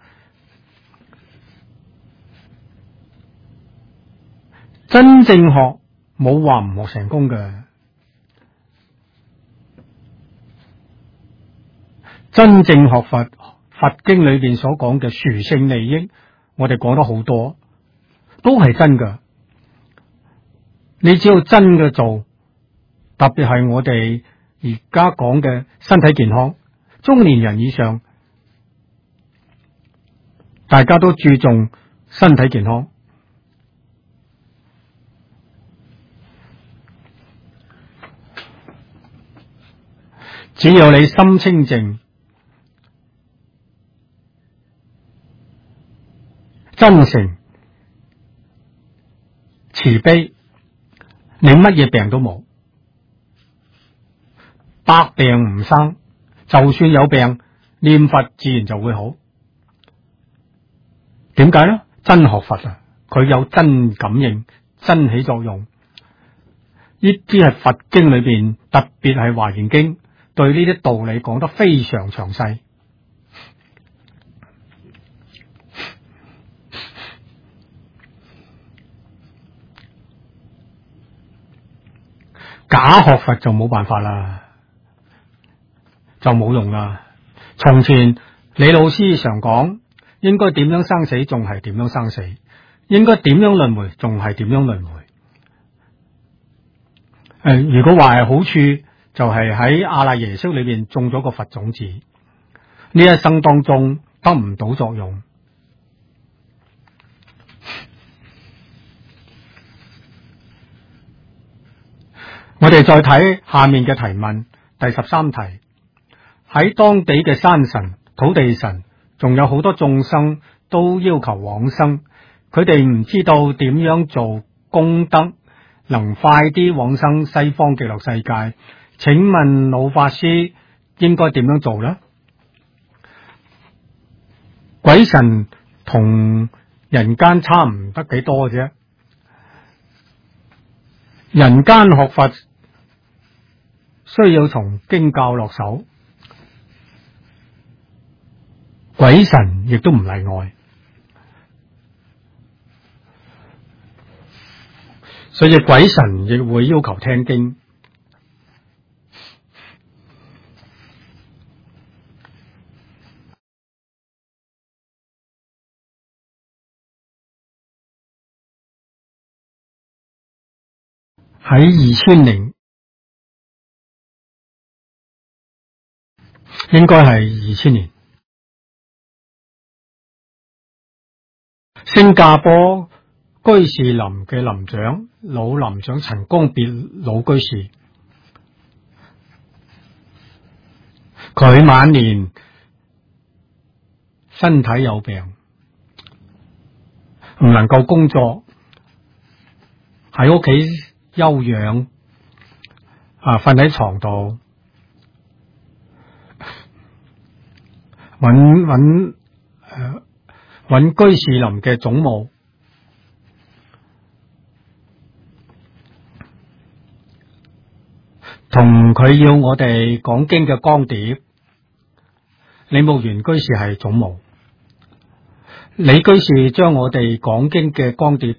真正學冇話唔學成功嘅。真正學佛，佛經裏邊所講嘅殊勝利益，我哋講得好多，都係真㗎。你只要真嘅做，特別係我哋而家講嘅身體健康，中年人以上，大家都注重身體健康。只要你心清淨、真誠、慈悲，你乜嘢病都冇，百病唔生。就算有病，念佛自然就會好。點解呢？真學佛啊，佢有真感應、真起作用。呢啲係佛經裏邊，特別係華嚴經，對呢啲道理講得非常詳細。 假學佛就冇辦法啦，就冇用啦。從前李老師常講，應該點樣生死仲係點樣生死，應該點樣輪迴仲係點樣輪迴。如果話係好處，就係喺阿賴耶識裏邊種咗個佛種子，呢一生當中得唔到作用。我哋再睇下面嘅提問，第13題，喺當地嘅山神、土地神，仲有好多眾生都要求往生，佢哋唔知道點樣做功德，能快啲往生西方極樂世界。請問老法師應該點樣做呢？鬼神同人間差唔得幾多啫，人間學佛需要從經教落手，鬼神亦都唔例外，所以鬼神亦會要求聽經。喺2000年，應該係2000年，新加坡居士林嘅林長老林長陳光別老居士，佢晚年身體有病，唔能夠工作，喺屋企休養，瞓喺床度，揾居士林嘅總務，同佢要我哋講經嘅光碟。李木原居士係總務，李居士將我哋講經嘅光碟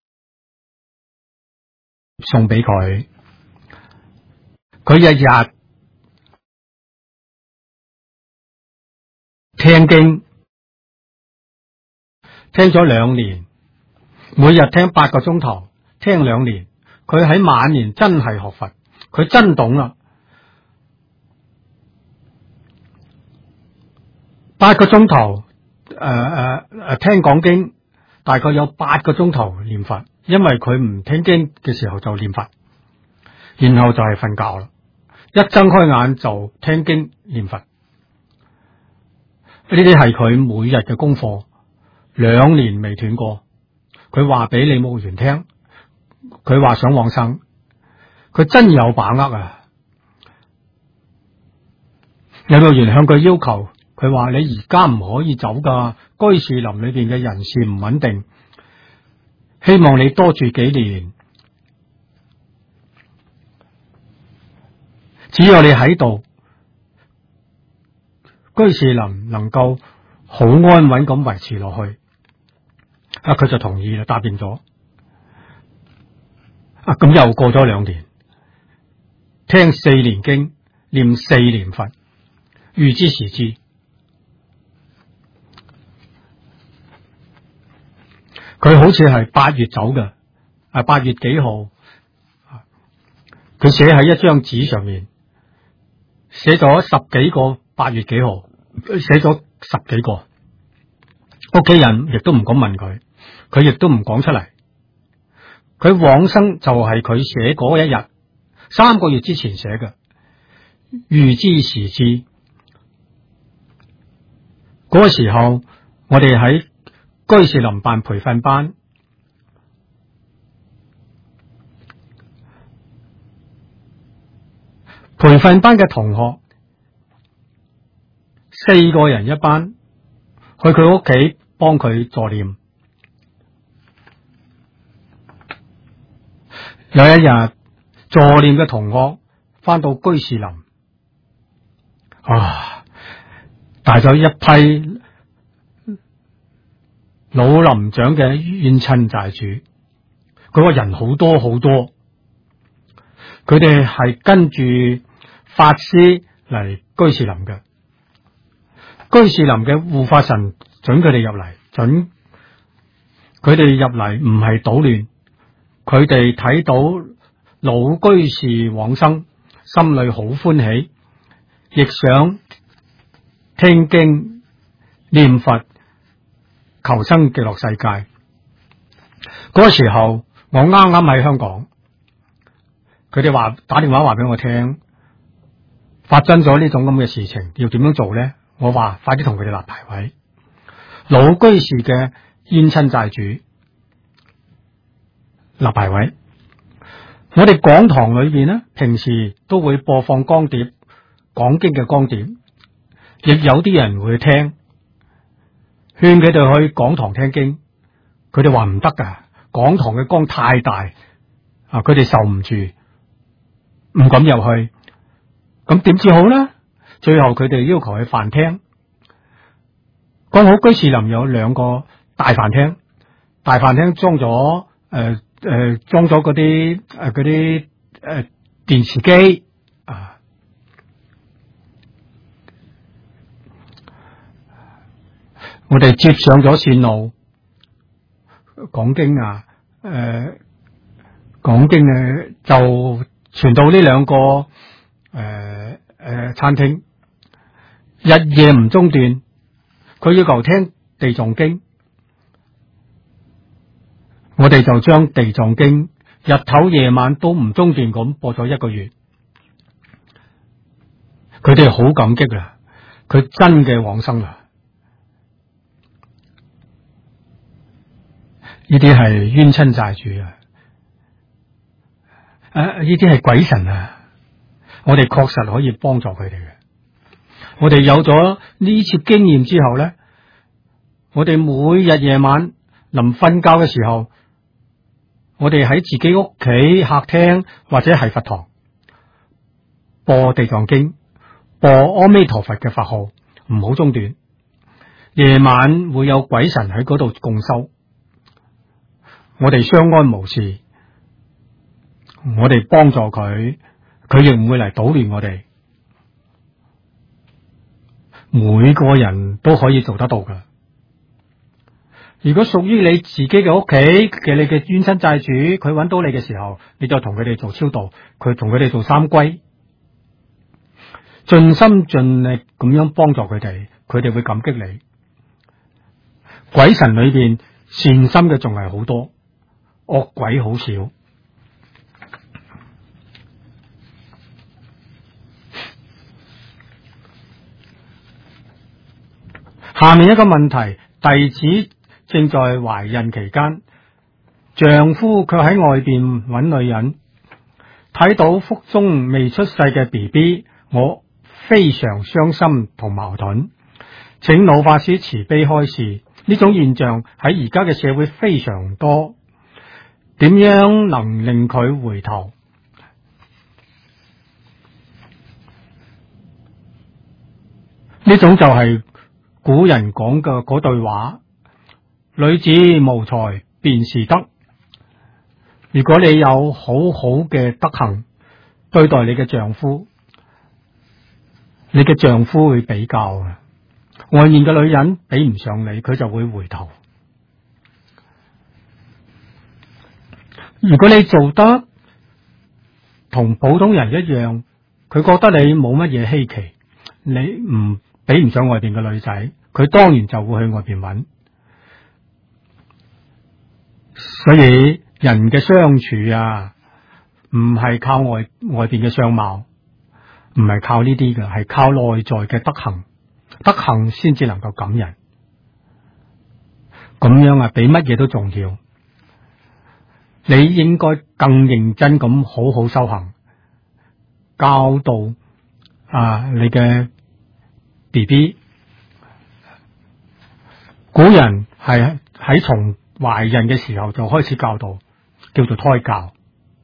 送俾佢，佢日日聽經，聽咗2年，每日聽8個鐘頭，聽2年，佢喺晚年真係學佛，佢真懂啦。8個鐘頭聽講經，大概有8個鐘頭念佛，因為佢唔聽經嘅時候就念佛，然後就係瞓覺啦，一睜開眼就聽經念佛。呢啲係佢每日嘅功課，2年未斷過。佢話俾李木原聽，佢話想往生，佢真有把握啊！李木原向佢要求，佢話你而家唔可以走噶，居士林裏邊嘅人事唔穩定，希望你多住幾年。只要你喺度，居士林能夠好安穩咁維持落去，佢就同意啦，答應咗。咁又過咗2年，聽4年經，念4年佛，預知時至。佢好似係8月走嘅，8月幾號，佢寫喺一張紙上面，寫咗10幾個8月幾號，寫咗10幾個，屋企人亦都唔敢問佢，佢亦都唔講出嚟。佢往生就係佢寫嗰一日，3個月之前寫嘅，預知時至。嗰個時候，我哋喺居士林辦培訓班，培訓班嘅同學4個人一班，去佢屋企幫佢助念。有一日，助念嘅同學翻到居士林，帶咗一批老林長嘅冤親債主，佢話人好多好多， 佢哋係跟住法師嚟居士林嘅。居士林嘅護法神准佢哋入嚟，准佢哋入嚟唔係搗亂，佢哋睇到老居士往生，心裏好歡喜，亦想聽經念佛求生極樂世界。嗰時候我啱啱喺香港，佢哋話打電話話俾我聽，發生咗呢種咁嘅事情，要點樣做呢？我話快啲同佢哋立牌位。老居士嘅冤親債主立牌位。我哋講堂裏邊呢，平時都會播放光碟，講經嘅光碟，亦有啲人會聽，勸佢哋去講堂聽經，佢哋話唔得噶，講堂嘅光太大啊，佢哋受唔住，唔敢入去。咁點至好呢？最後佢哋要求去飯廳，剛好居士林有兩個大飯廳，大飯廳裝咗裝咗嗰啲電視機啊，我哋接上咗線路講經啊，講經就傳到呢兩個餐廳，日夜唔中斷。佢要求聽地藏經，我哋就將地藏經日頭夜晚都唔中斷咁播咗1個月。佢哋好感激啦，佢真嘅往生啦。呢啲係冤親債主啊！呢啲係鬼神啊！我哋確實可以幫助佢哋嘅。我哋有咗呢次經驗之後咧，我哋每日夜晚臨瞓覺嘅時候，我哋喺自己屋企客廳或者係佛堂播地藏經，播阿彌陀佛嘅法號，唔好中斷。夜晚會有鬼神喺嗰度共修，我哋相安無事，我哋幫助佢，佢亦唔會嚟搗亂我哋。每個人都可以做得到噶。如果屬於你自己嘅屋企嘅你嘅冤親債主，佢揾到你嘅時候，你就同佢哋做超度，佢同佢哋做三歸，盡心盡力咁樣幫助佢哋，佢哋會感激你。鬼神裏邊善心嘅仲係好多，惡鬼好少。下面一個問題，弟子正在懷孕期間，丈夫卻喺外邊揾女人，睇到腹中未出世嘅 BB， 我非常傷心同矛盾，請老法師慈悲開示。呢種現象喺而家嘅社會非常多，點樣能令佢回頭？呢種就係古人講嘅嗰句話，女子無才便是德。如果你有好好嘅德行對待你嘅丈夫，你嘅丈夫會比較嘅。外面嘅女人比唔上你，佢就會回頭。如果你做得同普通人一樣，佢覺得你冇乜嘢稀奇，你唔比唔上外邊嘅女仔，佢當然就會去外邊揾。所以人嘅相處啊，唔係靠外邊嘅相貌，唔係靠呢啲嘅，係靠內在嘅德行。德行先至能夠感人，咁樣啊，比乜嘢都重要。你應該更認真咁好好修行，教導你嘅 BB。古人係喺從懷孕嘅時候就開始教導，叫做胎教。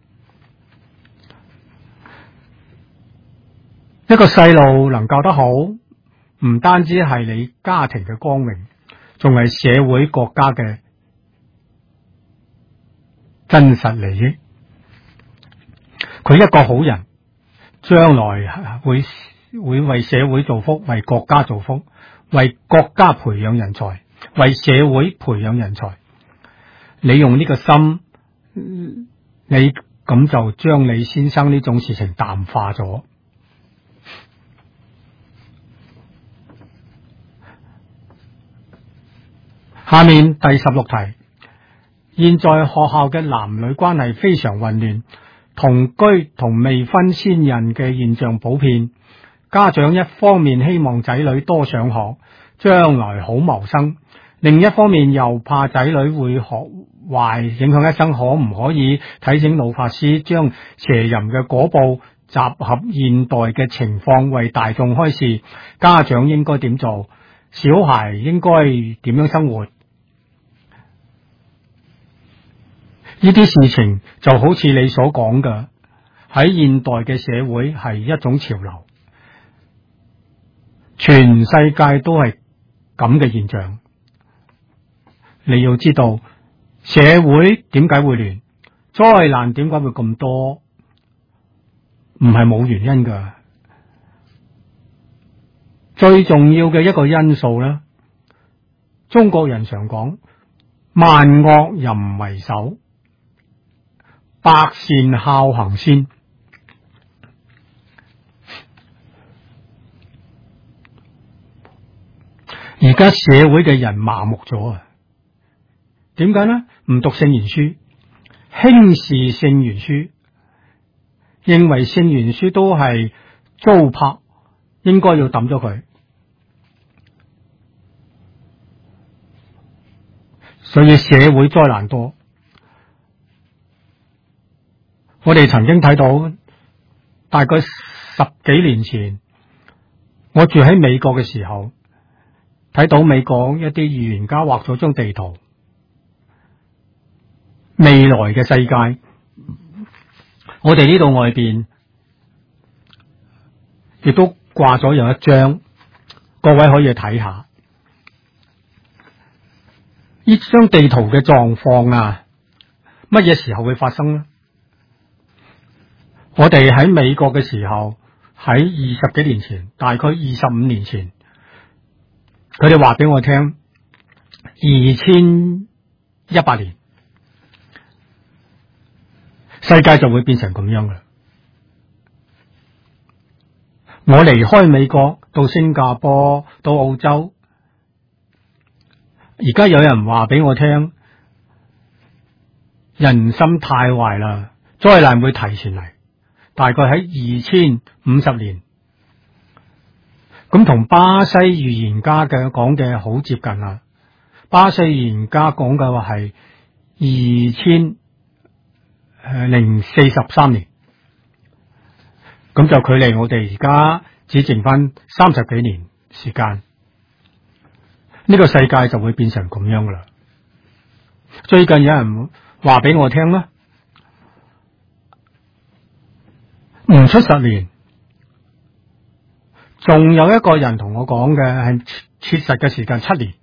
一個細路能教得好，唔單止係你家庭嘅光榮，仲係社會國家嘅真實利益。 佢一個好人，將來會為社會造福，為國家造福，為國家培養人才，為社會培養人才。你用呢個心，你咁就將李先生呢種事情淡化咗。下面第16題，現在學校嘅男女關係非常混亂，同居同未婚先孕嘅現象普遍。家長一方面希望仔女多上學，將來好謀生，另一方面又怕仔女會學壞，影響一生。可唔可以提醒老法師，將邪淫嘅果報集合現代嘅情況，為大眾開示？家長應該點做？小孩應該點樣生活？呢啲事情就好似你所講嘅，喺現代嘅社會係一種潮流，全世界都係咁嘅現象。你要知道，社會點解會亂，災難點解會咁多，唔係冇原因噶。最重要嘅一個因素咧，中國人常講萬惡淫為首，百善孝行先。而家社會嘅人麻木咗啊！點解呢？唔讀聖賢書，輕視聖賢書，認為聖賢書都係糟粕，應該要抌咗佢。所以社會災難多。我哋曾經睇到，大概10幾年前，我住喺美國嘅時候，睇到美國一啲預言家畫咗張地圖，未來嘅世界。我哋呢度外邊亦都掛咗有一張，各位可以去睇下呢張地圖嘅狀況啊，乜嘢時候會發生呢？我哋喺美國嘅時候，喺20幾年前，大概25年前，佢哋話俾我聽，2100年世界就會變成咁樣噶啦。我離開美國到新加坡到澳洲，而家有人話俾我聽，人心太壞啦，災難會提前嚟，大概喺2050年。咁同巴西預言家嘅講嘅好接近啦。巴西預言家講嘅話係2043年，咁就距離我哋而家只剩翻30幾年時間，呢個世界就會變成咁樣噶啦。最近有人話俾我聽啦，唔出10年。仲有一個人同我講嘅係切實嘅時間7年。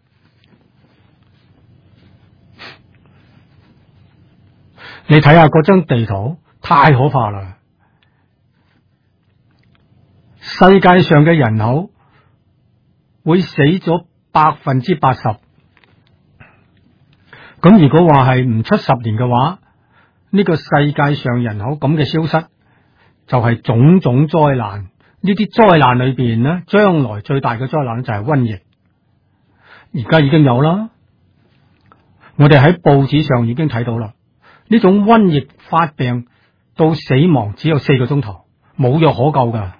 你睇下嗰張地圖，太可怕啦！世界上嘅人口會死咗80%。咁如果話係唔出10年嘅話，呢個世界上人口咁嘅消失，就係種種災難。呢啲災難裏邊呢，將來最大嘅災難就係瘟疫。而家已經有啦，我哋喺報紙上已經睇到啦。呢種瘟疫發病到死亡只有4個鐘頭，冇藥可救噶。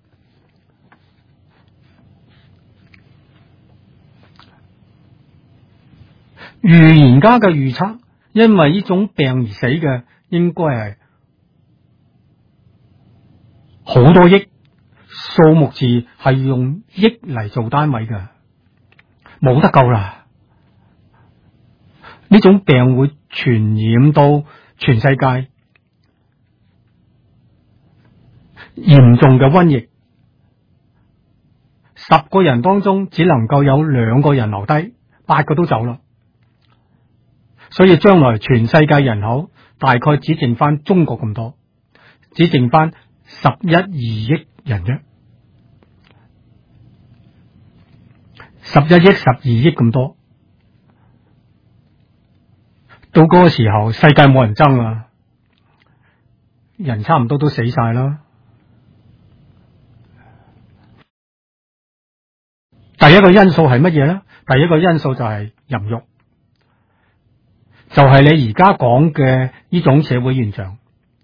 預言家嘅預測，因為呢種病而死嘅應該係好多億。數目字係用億嚟做單位嘅，冇得救啦！呢種病會傳染到全世界，嚴重嘅瘟疫，10個人當中只能夠有2個人留低，8個都走啦。所以將來全世界人口大概只剩翻中國咁多， 只剩翻11、2億人啫，11億、12億咁多。到嗰個時候，世界冇人爭啊，人差唔多都死晒啦。第一個因素係乜嘢咧？第一個因素就係淫慾，就係你而家講嘅呢種社會現象。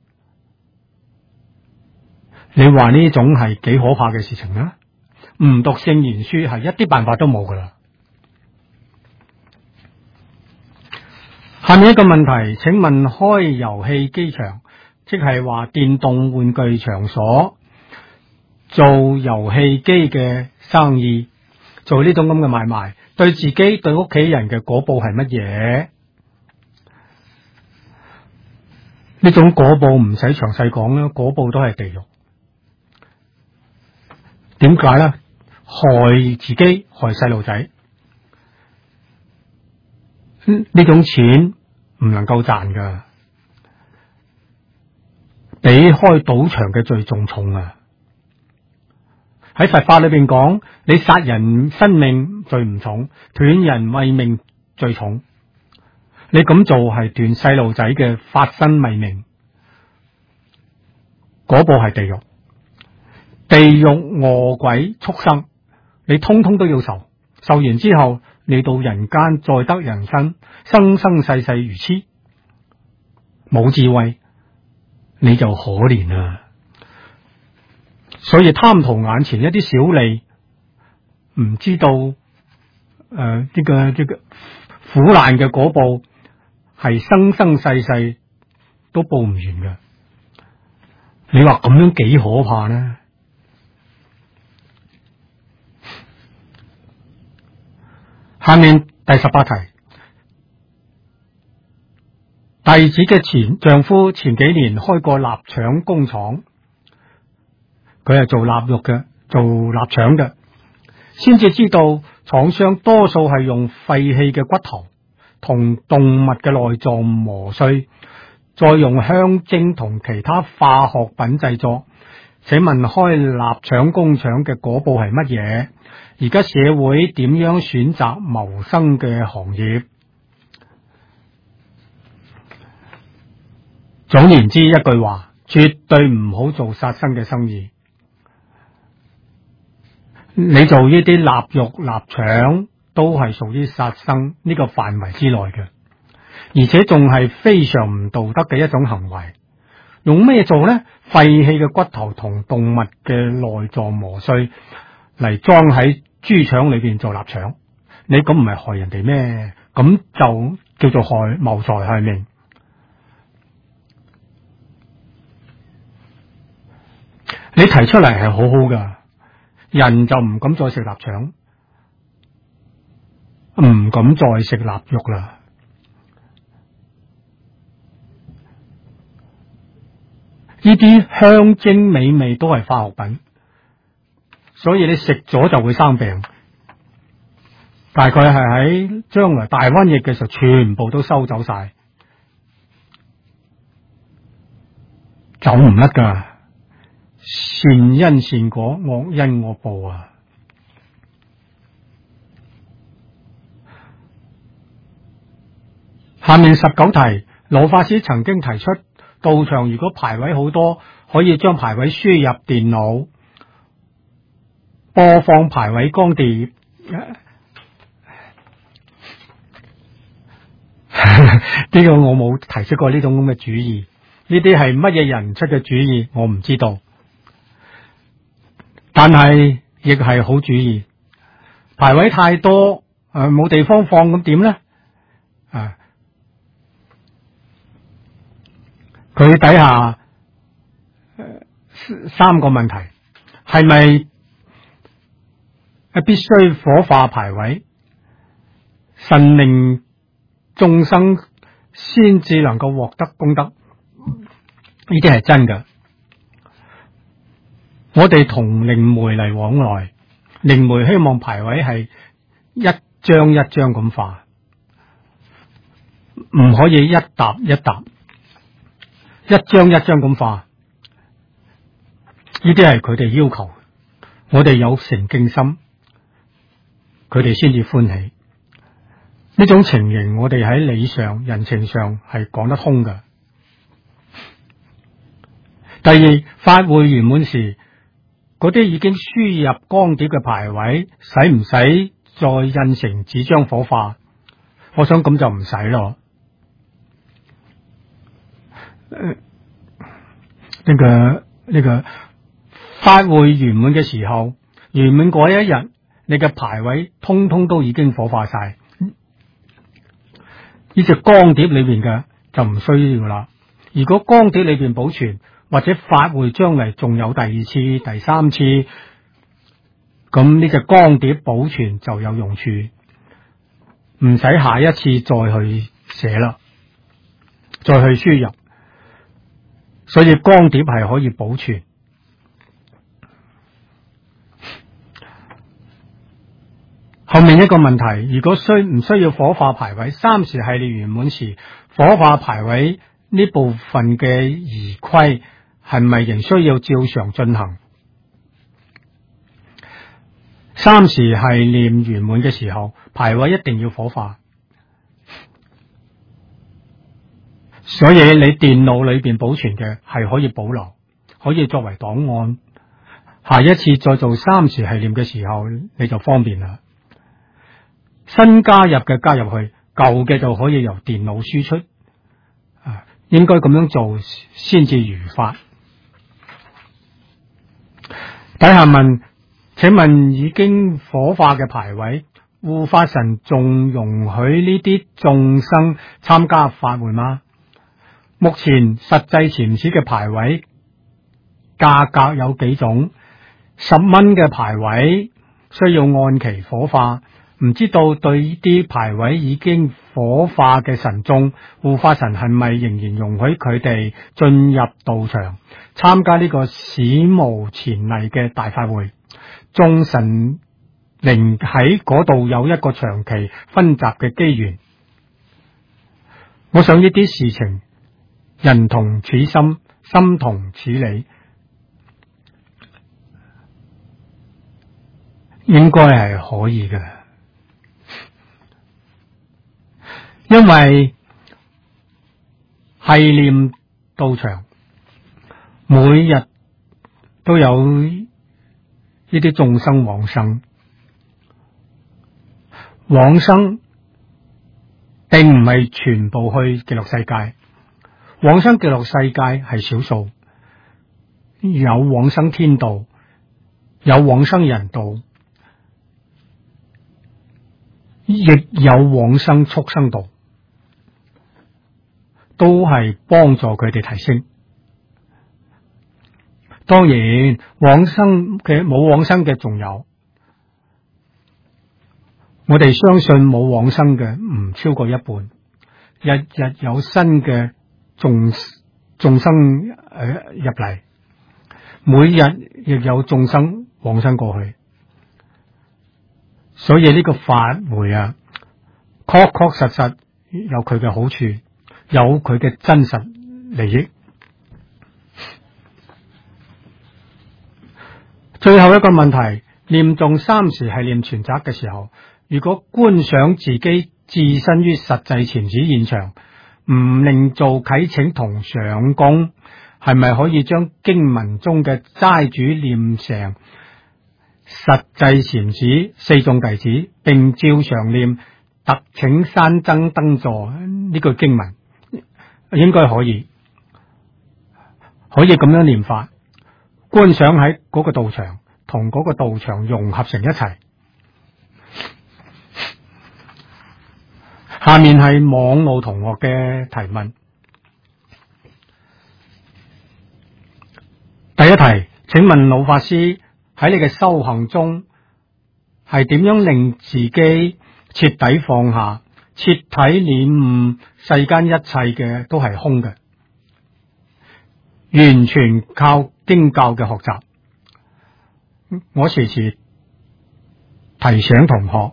你話呢種係幾可怕嘅事情啊？唔讀聖賢書係一啲辦法都冇噶啦。下面一個問題，請問開遊戲機場，即係話電動玩具場所做遊戲機嘅生意，做呢種咁嘅買賣，對自己對屋企人嘅果報係乜嘢？呢種果報唔使詳細講啦，果報都係地獄。點解咧？害自己，害細路仔。呢種錢唔能夠賺噶，比開賭場嘅罪仲重啊！喺佛法裏邊講，你殺人生命罪唔重，斷人慧命最重。你咁做係斷細路仔嘅法身慧命，嗰部係地獄。地獄餓鬼畜生，你通通都要受。受完之後，你到人間再得人生，生生世世如痴，冇智慧，你就可憐啦。所以貪圖眼前一啲小利，唔知道呢個苦難嘅果報係生生世世都報唔完嘅。你話咁樣幾可怕呢？下面第18題，弟子嘅丈夫前幾年開過臘腸工廠，佢係做臘肉嘅，做臘腸嘅，先至知道廠商多數係用廢棄嘅骨頭同動物嘅內臟磨碎，再用香精同其他化學品製作。請問開臘腸工廠嘅果報係乜嘢？而家社會點樣選擇謀生嘅行業？總言之一句話，絕對唔好做殺生嘅生意。你做呢啲臘肉臘腸都係屬於殺生呢個範圍之內嘅，而且仲係非常唔道德嘅一種行為。用咩做呢？廢棄嘅骨頭同動物嘅內臟磨碎嚟裝喺豬腸裏邊做臘腸，你咁唔係害人哋咩？咁就叫做謀財害命。你提出嚟係好好噶，人就唔敢再食臘腸，唔敢再食臘肉啦。呢啲香精美味都係化學品，所以你食咗就會生病。大概係喺將來大瘟疫嘅時候，全部都收走晒，走唔甩噶。善因善果，惡因惡報啊！下面19題，羅法師曾經提出，道場如果牌位好多，可以將牌位輸入電腦，播放牌位光碟。呢個我冇提出過呢種咁嘅主意，呢啲係乜嘢人出嘅主意，我唔知道。但係亦係好主意。牌位太多，冇地方放，咁點呢？佢底下3個問題，係咪必須火化牌位，神靈眾生先至能夠獲得功德？呢啲係真㗎。我哋同靈媒嚟往來，靈媒希望牌位係一張一張咁化，唔可以一沓一沓，一張一張咁化。 呢啲係佢哋要求，我哋有誠敬心，佢哋先至歡喜。呢種情形，我哋喺理上、人情上係講得通嘅。第二，法會圓滿時，嗰啲已經輸入光碟嘅牌位，使唔使再印成紙張火化？我想咁就唔使咯。呢個法會圓滿嘅時候，圓滿嗰一日，你嘅牌位通通都已經火化晒。呢隻光碟裏邊嘅就唔需要啦。如果光碟裏邊保存，或者法會將嚟仲有第二次、第三次，咁呢隻光碟保存就有用處，唔使下一次再去寫啦，再去輸入。所以光碟係可以保存。後面一個問題，如果需唔需要火化牌位？三時系列圓滿時，火化牌位呢部分嘅儀規係咪仍需要照常進行？三時系列圓滿嘅時候，牌位一定要火化。所以你電腦裏邊保存嘅係可以保留，可以作為檔案。下一次再做三時系列嘅時候，你就方便啦。新加入嘅加入去，舊嘅就可以由電腦輸出。應該咁樣做先至如法。底下問，請問已經火化嘅牌位，護法神仲容許呢啲眾生參加法會嗎？目前實際禪師嘅牌位價格有幾種？10蚊嘅牌位需要按期火化，唔知道對呢啲牌位已經火化嘅神眾，護法神係咪仍然容許佢哋進入道場參加呢個史無前例嘅大法會？眾神靈喺嗰度有一個長期分集嘅機緣。我想呢啲事情，人同此心，心同此理，應該係可以嘅。因為繫念道場每日都有呢啲眾生往生，往生並唔係全部去極樂世界，往生極樂世界係少數，有往生天道，有往生人道，亦有往生畜生道，都係幫助佢哋提升。當然往生嘅冇往生嘅仲有，我哋相信冇往生嘅唔超過一半，日日有新嘅眾生入嚟，每日亦有眾生往生過去，所以呢個法會啊，確確實實有佢嘅好處，有佢嘅真實利益。最後一個問題，念誦三時係念全集嘅時候，如果觀想自己置身於實際禪寺現場，唔另做啟請同上供，係咪可以將經文中嘅齋主念成實際禪寺四眾弟子，並照常念特請山僧登座呢句經文？應該可以咁樣念法，觀想喺嗰個道場同嗰個道場融合成一齊。下面係網路同學嘅提問。第一題，請問老法師喺你嘅修行中係點樣令自己徹底放下，徹底領悟世間一切嘅都係空嘅，完全靠經教嘅學習？我時時提醒同學，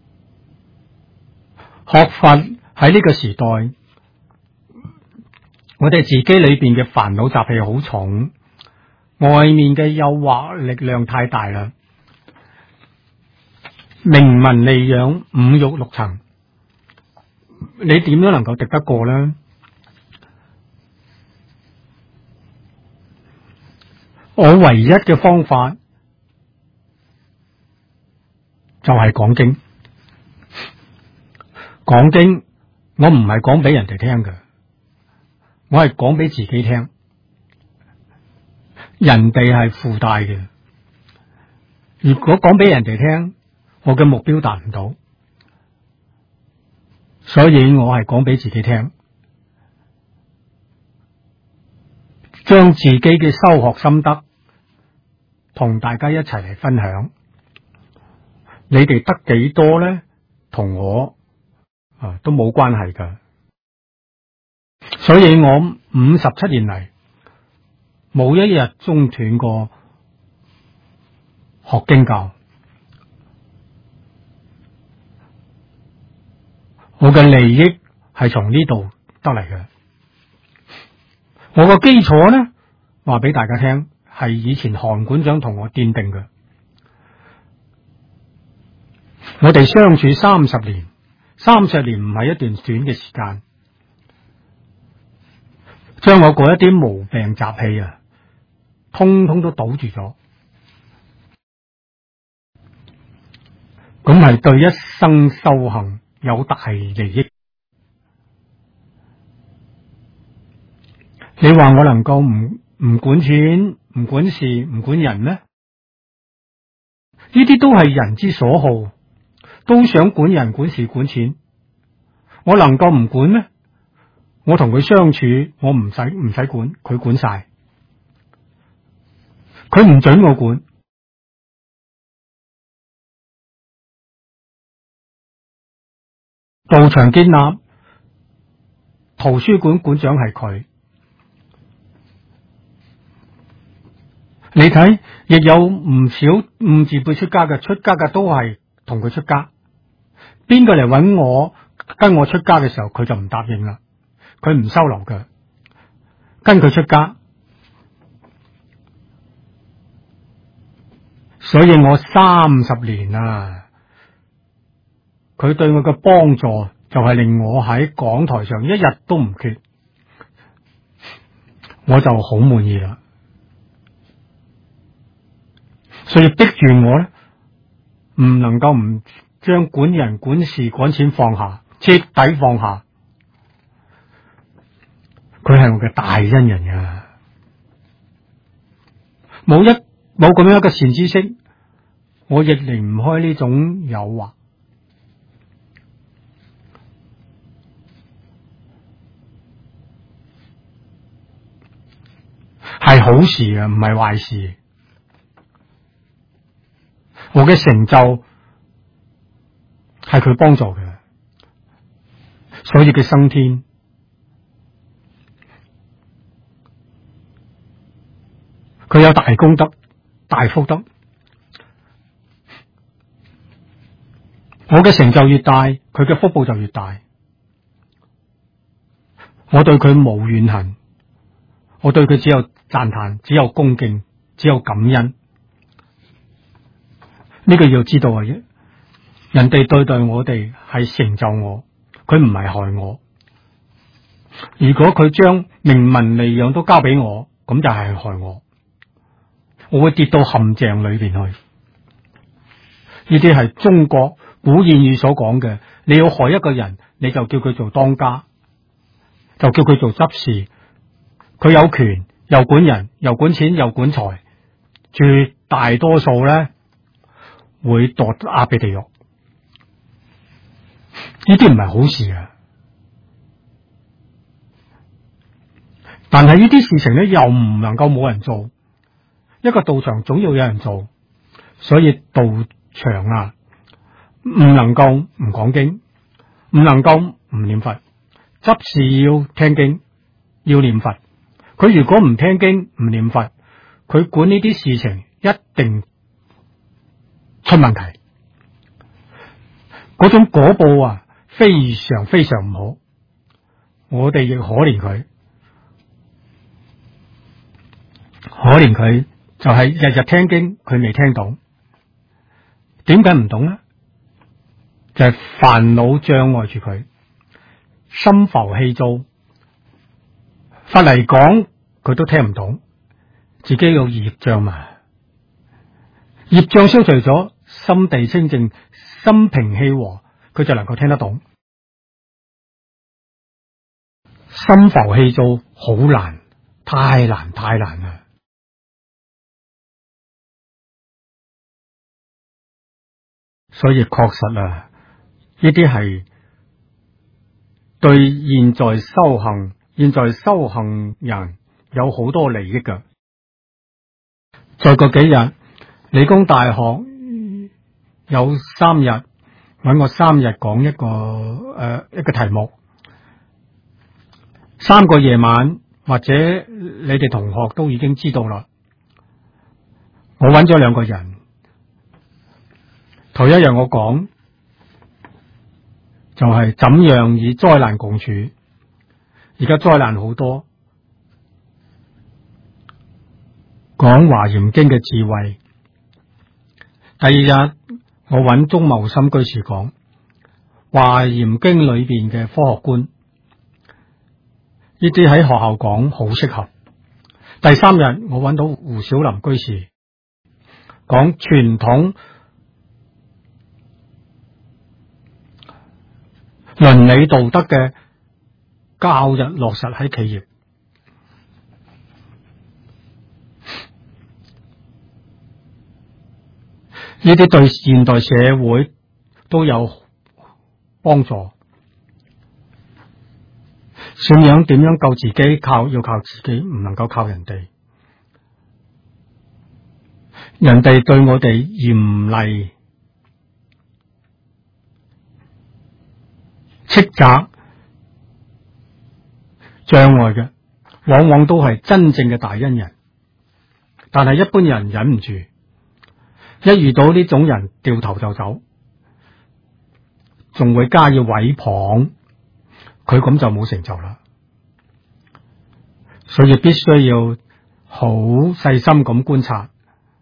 學佛喺呢個時代我哋自己裏邊嘅煩惱習氣好重，外面嘅誘惑力量太大啦，名聞利養五欲六塵，你點樣能夠敵得過呢？我唯一嘅方法就係講經。講經，我唔係講俾人哋聽嘅，我係講俾自己聽。人哋係附帶嘅，如果講俾人哋聽，我嘅目標達唔到，所以我係講俾自己聽，將自己嘅修學心得同大家一齊嚟分享。你哋得幾多呢？同我都冇關係噶。所以我57年嚟冇一日中斷過學經教。我嘅利益係從呢度得嚟嘅。我個基礎呢，話俾大家聽，係以前韓館長同我奠定嘅。我哋相處30年，30年唔係一段短嘅時間，將我嗰一啲毛病習氣通通都堵住咗，咁係對一生修行有大利益。你話我能夠唔管錢、唔管事、唔管人咩？呢啲都係人之所好，都想管人、管事、管錢。我能夠唔管咩？我同佢相處，我唔使管，佢管晒。佢唔准我管。道場建立，圖書館館長係佢。你睇，亦有唔少誤自輩出家嘅，出家嘅都係同佢出家。邊個嚟揾我跟我出家嘅時候，佢就唔答應啦，佢唔收留嘅，跟佢出家。所以我30年佢對我嘅幫助就係令我喺講台上一日都唔缺，我就好滿意啦。所以逼住我咧，唔能夠唔將管人、管事、管錢放下，徹底放下。佢係我嘅大恩人呀，冇咁樣一個善知識，我亦離唔開呢種誘惑。係好事啊，唔係壞事。我嘅成就係佢幫助嘅，所以佢升天。佢有大功德、大福德。我嘅成就越大，佢嘅福報就越大。我對佢冇怨恨，我對佢只有讚嘆，只有恭敬，只有感恩。呢個要知道嘅啫，人哋對待我哋係成就我，佢唔係害我。如果佢將名聞利養都交俾我，咁就係害我，我會跌到陷阱裏邊去。呢啲係中國古諺語所講嘅，你要害一個人，你就叫佢做當家，就叫佢做執事。佢有權，又管人，又管錢，又管財，絕大多數咧會墮阿鼻地獄。呢啲唔係好事啊！但係呢啲事情咧，又唔能夠冇人做。一個道場總要有人做，所以道場唔能夠唔講經，唔能夠唔念佛。執事要聽經，要念佛。佢如果唔聽經唔念佛，佢管呢啲事情一定出問題。嗰種果報非常非常唔好。我哋亦可憐佢， 可憐佢就係日日聽經，佢未聽懂。點解唔懂呢？就係煩惱障礙住佢，心浮氣躁。法嚟講佢都聽唔懂，自己有業障嘛。業障消除咗，心地清淨，心平氣和，佢就能夠聽得懂。心浮氣躁好難，太難啦。所以確實啊，呢啲係對現在修行人有好多利益噶。再過幾日，理工大學有3日搵我3日講一個題目，3個夜晚，或者你哋同學都已經知道啦。我搵咗2個人，頭一日我講就係怎樣與災難共處。而家災難好多，講華嚴經嘅智慧。第二日我揾鍾茂心居士講華嚴經裏邊嘅科學觀，呢啲喺學校講好適合。第3日我揾到胡小林居士講傳統倫理道德嘅教育落實喺企業。呢啲對現代社會都有幫助。信仰點樣救自己，要靠自己，唔能夠靠人哋。人哋對我哋嚴厲斥責障礙嘅，往往都係真正嘅大恩人，但係一般人忍唔住，一遇到呢種人掉頭就走，仲會加以毀謗，佢咁就冇成就啦。所以必須要好細心咁觀察，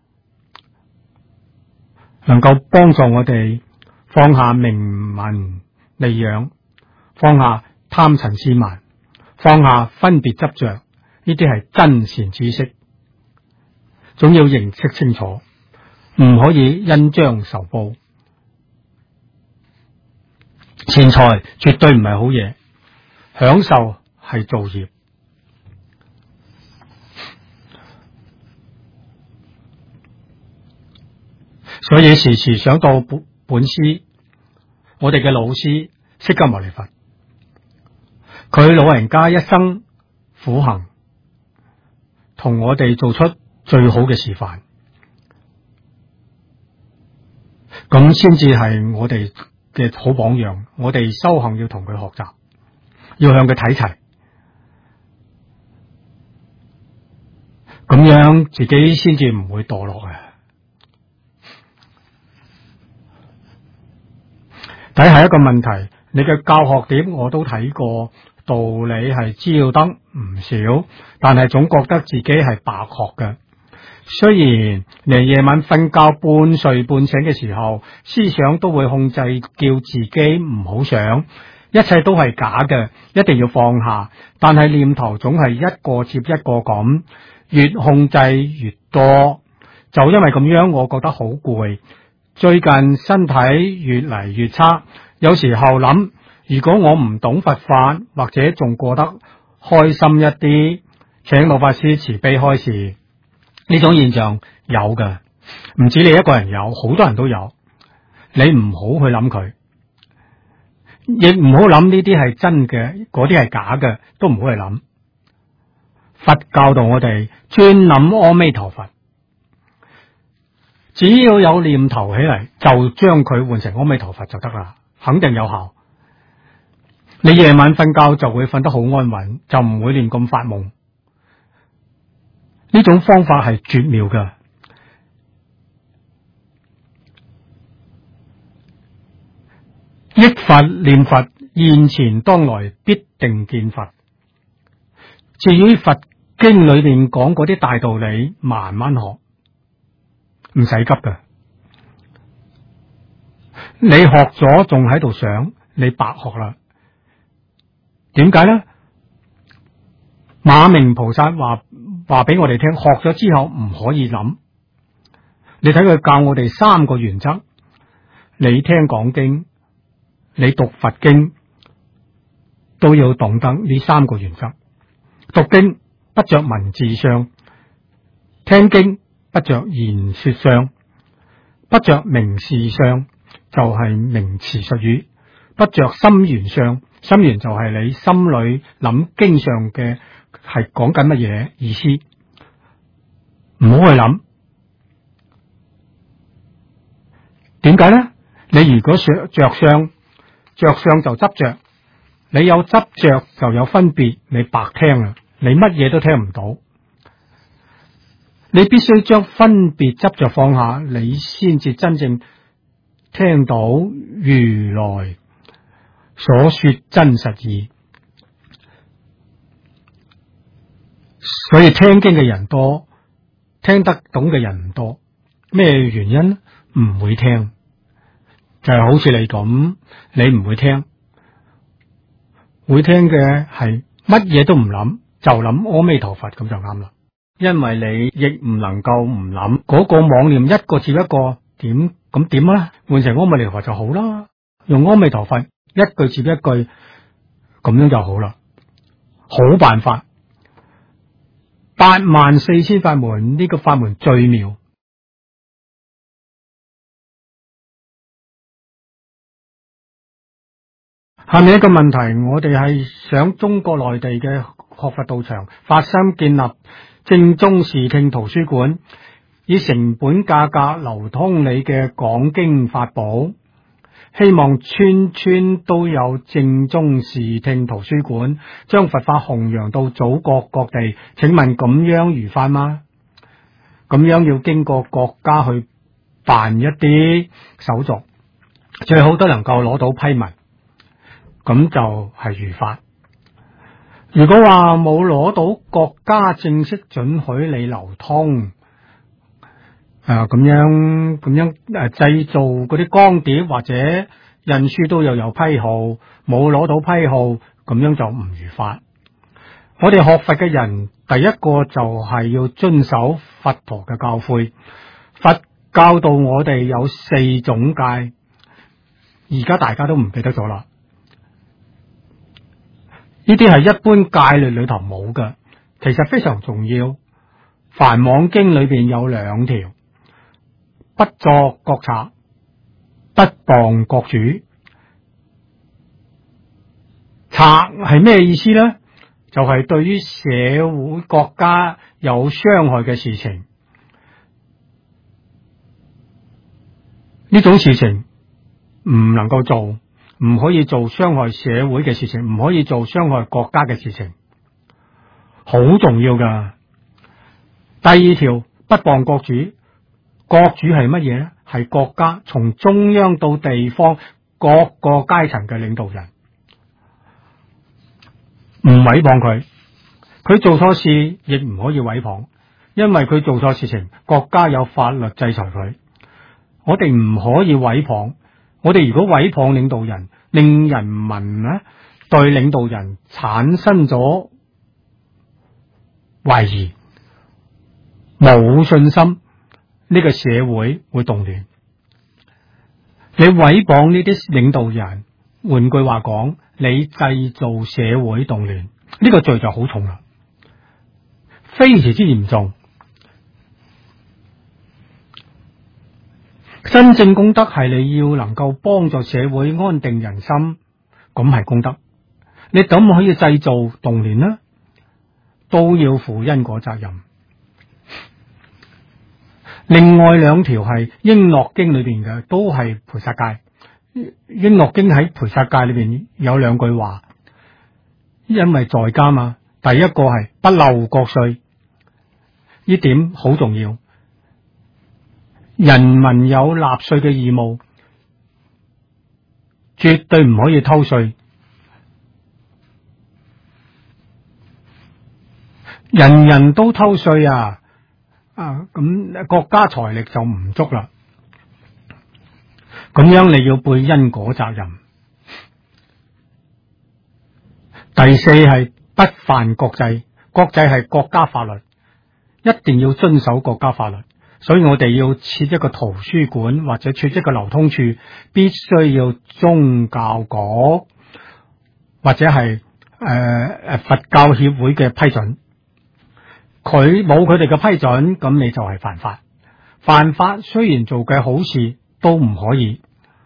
能夠幫助我哋放下名聞利養，放下貪嗔癡慢，放下分別執着，呢啲係真善知識，總要認識清楚，唔可以恩將仇報。錢財絕對唔係好嘢，享受係造業。所以時時想到本師，我哋嘅老師釋迦牟尼佛，佢老人家一生苦行，同我哋做出最好嘅示範，咁先至係我哋嘅好榜樣。我哋修行要同佢學習，要向佢睇齊，咁樣自己先至唔會墮落啊！睇下一個問題，你嘅教學點我都睇過，道理係知道得唔少，但係總覺得自己係白學嘅。雖然你夜晚瞓覺半睡半醒嘅時候，思想都會控制，叫自己唔好想，一切都係假嘅，一定要放下。但係念頭總係一個接一個咁，越控制越多，就因為咁樣，我覺得好攰。最近身體越嚟越差，有時候諗，如果我唔懂佛法，或者仲過得開心一啲，請老法師慈悲開示。呢種現象有嘅，唔止你一個人有，好多人都有。你唔好去諗佢，亦唔好諗呢啲係真嘅，嗰啲係假嘅，都唔好去諗。佛教導我哋專諗阿彌陀佛。只要有念頭起嚟，就將佢換成阿彌陀佛就得啦，肯定有效。你夜晚瞓覺就會瞓得好安穩，就唔會亂咁發夢。呢種方法係絕妙嘅。憶佛念佛，現前當來必定見佛。至於佛經裏邊講嗰啲大道理，慢慢學，唔使急噶。你學咗仲喺度想，你白學啦。點解呢？馬明菩薩話俾我哋聽，學咗之後唔可以諗。你睇佢教我哋3個原則，你聽講經，你讀佛經，都要懂得呢3個原則。讀經不着文字相，聽經不着言說相，不着名事相，就係名詞術語，不着心緣相，心緣就係你心裏諗經上嘅係講緊乜嘢意思，唔好去諗。點解呢？你如果着相就執着，你有執着就有分別，你白聽啦，你乜嘢都聽唔到。你必須將分別執着放下，你先至真正聽到如來所說真實義。所以聽經嘅人多，聽得懂嘅人唔多。咩原因？唔會聽，就係好似你咁，你唔會聽，會聽嘅係乜嘢都唔諗，就諗阿彌陀佛，咁就啱啦。因為你亦唔能夠唔諗，嗰個妄念一個接一個，點啊？換成阿彌陀佛就好啦，用阿彌陀佛一句接一句，咁樣就好啦。好辦法，84000法門，呢個法門最妙。下面一個問題，我哋係想中國內地嘅學佛道場發心建立正宗視聽圖書館，以成本價格流通你嘅講經法寶，希望村村都有正宗視聽圖書館，將佛法弘揚到祖國各地。請問咁樣如法嗎？咁樣要經過國家去辦一啲手續，最好都能夠攞到批文，咁就係如法。如果話冇攞到國家正式准許你流通，咁樣製造嗰啲光碟或者印書都有批號，冇攞到批號，咁樣就唔如法。我哋學佛嘅人，第一個就係要遵守佛陀嘅教誨。佛教導我哋有4種戒，而家大家都唔記得咗啦。呢啲係一般戒律裏頭冇嘅，其實非常重要。梵網經裏邊有2條，不作國賊，不謗國主。賊係咩意思呢？就係對於社會國家有傷害嘅事情，呢種事情唔能夠做，唔可以做傷害社會嘅事情，唔可以做傷害國家嘅事情，好重要噶。第2條，不謗國主。國主係乜嘢呢？係國家從中央到地方各個階層嘅領導人，唔誹謗佢，佢做錯事亦唔可以誹謗，因為佢做錯事情，國家有法律制裁佢。我哋唔可以誹謗，我哋如果誹謗領導人，令人民呢對領導人產生咗懷疑，冇信心，呢個社會會動亂。你誹謗呢啲領導人，換句話講，你製造社會動亂，呢個罪就好重啦，非常之嚴重。真正功德係你要能夠幫助社會安定人心，咁係功德。你怎可以製造動亂呢？都要負因果責任。另外2條係瓔珞經裏邊嘅，都係菩薩戒。瓔珞經喺菩薩戒裏邊有2句話，因為在家嘛。第一個係不漏國稅，呢點好重要。人民有納稅嘅義務，絕對唔可以偷稅。 人人都偷稅啊！咁國家財力就唔足啦。咁樣你要背因果責任。第四係不犯國際，國際係國家法律，一定要遵守國家法律。所以我哋要設一個圖書館或者設一個流通處，必須要宗教局或者係佛教協會嘅批准。佢冇佢哋嘅批准，咁你就係犯法。犯法雖然做嘅好事都唔可以，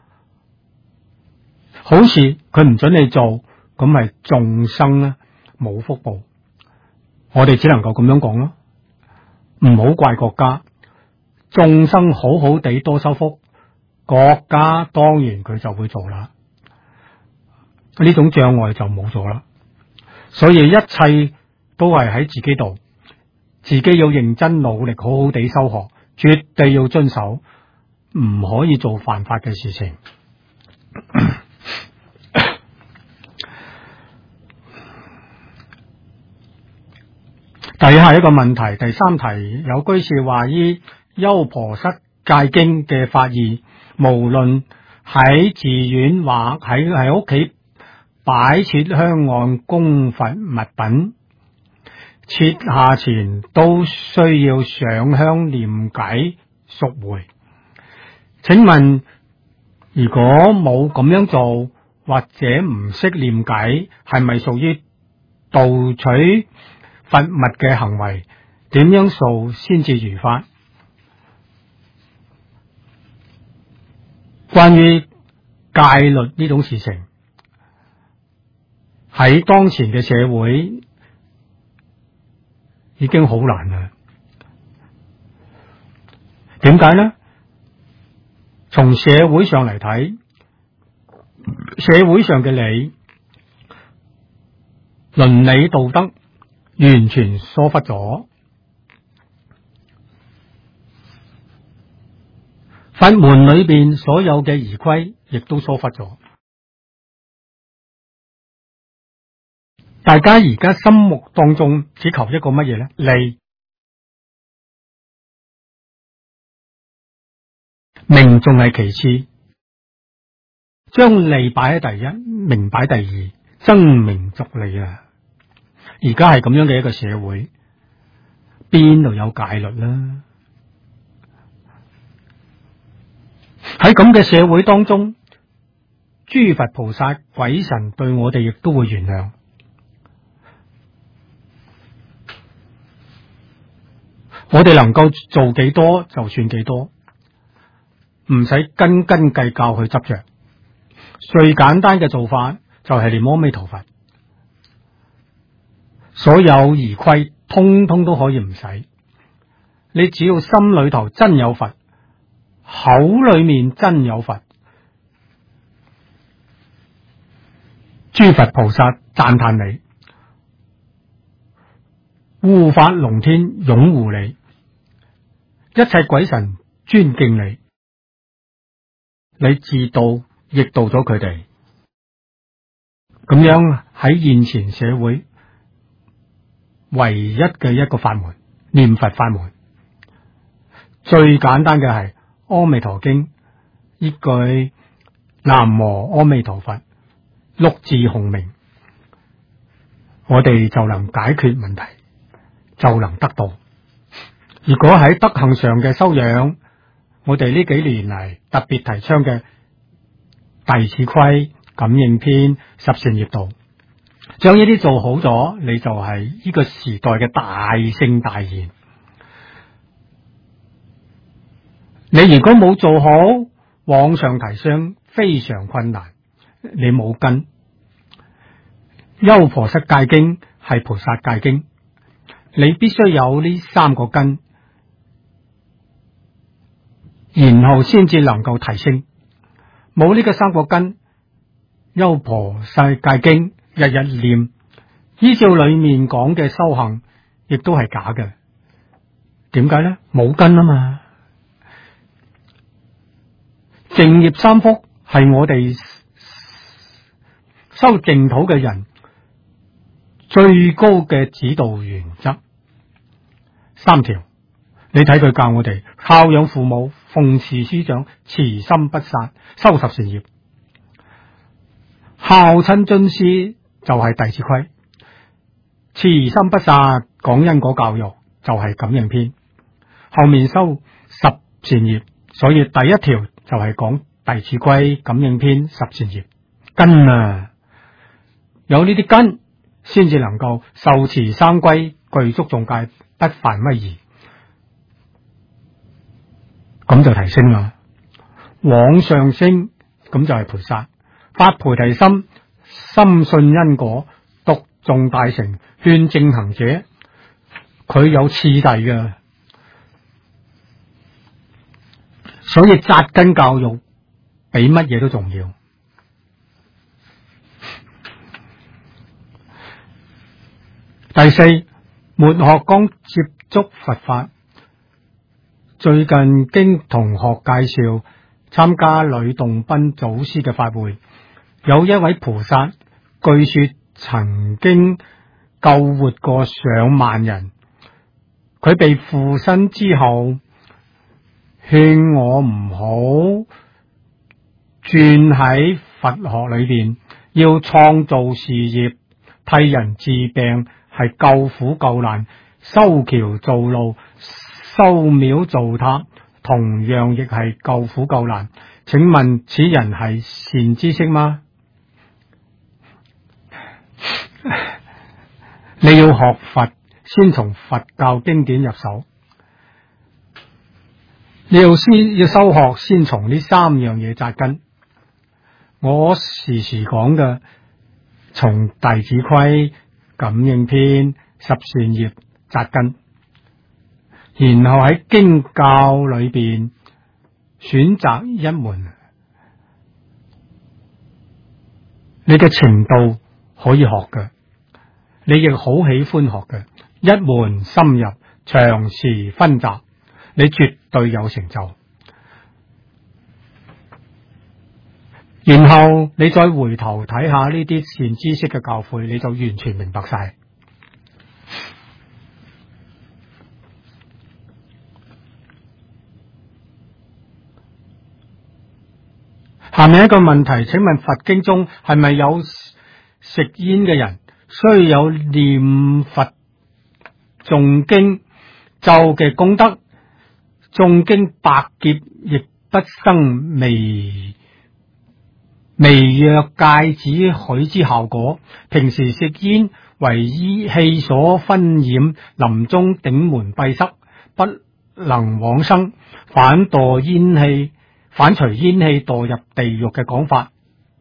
好事佢唔准你做，咁咪眾生咧冇福報。我哋只能夠咁樣講咯，唔好怪國家。眾生好好地多修福，國家當然佢就會做啦，呢種障礙就冇咗啦。所以一切都係喺自己度，自己要認真努力，好好地修學，絕對要遵守，唔可以做犯法嘅事情。第下一個問題，第三題，有居士話依優婆塞戒經嘅法義，無論喺寺院或喺屋企擺設香案供佛物品，設下前都需要上香念偈贖回。請問如果冇咁樣做，或者唔識念偈，係咪屬於盜取佛物嘅行為？點樣數先至如法？關於戒律呢種事情，喺當前嘅社會已經好難啦。點解呢？從社會上嚟睇，社會上嘅倫理道德完全疏忽咗，佛門裏邊所有嘅儀規亦都疏忽咗。大家而家心目當中只求一個乜嘢呢？利，名仲係其次，將利擺喺第一，名擺第二，爭名逐利啊！而家係咁樣嘅一個社會，邊度有戒律啦？喺咁嘅社會當中，諸佛菩薩、鬼神對我哋亦都會原諒。我哋能夠做幾多就算幾多，唔使斤斤計較去執着。最簡單嘅做法就係念阿彌陀佛，所有儀規通通都可以唔使。你只要心裏頭真有佛，口裏面真有佛，諸佛菩薩讚歎你，護法龍天擁護你，一切鬼神尊敬你，你自度亦度咗佢哋。咁樣喺現前社會唯一嘅一個法門，念佛法門，最簡單嘅係阿彌陀經，依句南無阿彌陀佛，六字洪名，我哋就能解決問題，就能得到。如果喺德行上嘅修養，我哋呢幾年嚟特別提倡嘅弟子規、感應篇、十善業道，將呢啲做好咗，你就係呢個時代嘅大聖大賢。你如果冇做好，往上提升非常困難。你冇根，優婆塞戒經係菩薩戒經，你必須有呢三個根，然後先至能夠提升。冇呢個三個根，優婆塞戒經日日念，依照裏面講嘅修行，亦都係假嘅。點解呢？冇根啊嘛。淨業三福係我哋修淨土嘅人最高嘅指導原則， 3條。你睇佢教我哋孝養父母、奉事師長、慈心不殺、修十善業。孝親尊師就係弟子規，慈心不殺講因果教育就係感應篇，後面修十善業，所以第一條就係講弟子規、感應篇、十善業。根啊，有呢啲根先至能夠受持三歸，具足眾戒，不犯威儀，咁就提升啦。往上升，咁就係菩薩，發菩提心，深信因果，讀誦大乘，勸正行者，佢有次第嘅。所以扎根教育比乜嘢都重要。第四，沒學剛接觸佛法。最近經同學介紹參加呂洞賓祖師嘅法會，有一位菩薩，據說曾經救活過上萬人。佢被附身之後，勸我唔好轉喺佛學裏邊，要創造事業，替人治病係救苦救難，修橋造路、修廟造塔，同樣亦係救苦救難。請問此人係善知識嗎？你要學佛，先從佛教經典入手。你要修學，先從呢3樣嘢扎根。我時時講嘅，從弟子規、感應篇、十善業扎根，然後喺經教裏邊選擇一門，你嘅程度可以學嘅，你亦好喜歡學嘅，一門深入，長時分集，你絕對有成就。然後你再回頭睇下呢啲善知識嘅教誨，你就完全明白晒。下面一個問題，請問佛經中係咪有食煙嘅人雖有念佛誦經咒嘅功德，誦經百劫亦不生微弱芥子許之效果？平時食煙為氣所熏染，臨終頂門閉塞，不能往生，反隨煙氣墮入地獄嘅講法。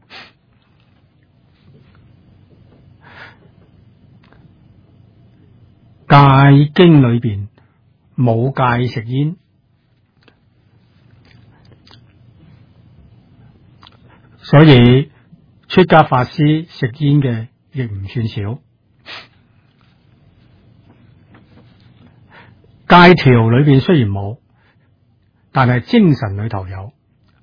戒經裏邊冇戒食煙，所以出家法師食煙嘅亦唔算少。戒條裏邊雖然冇，但係精神裏頭有，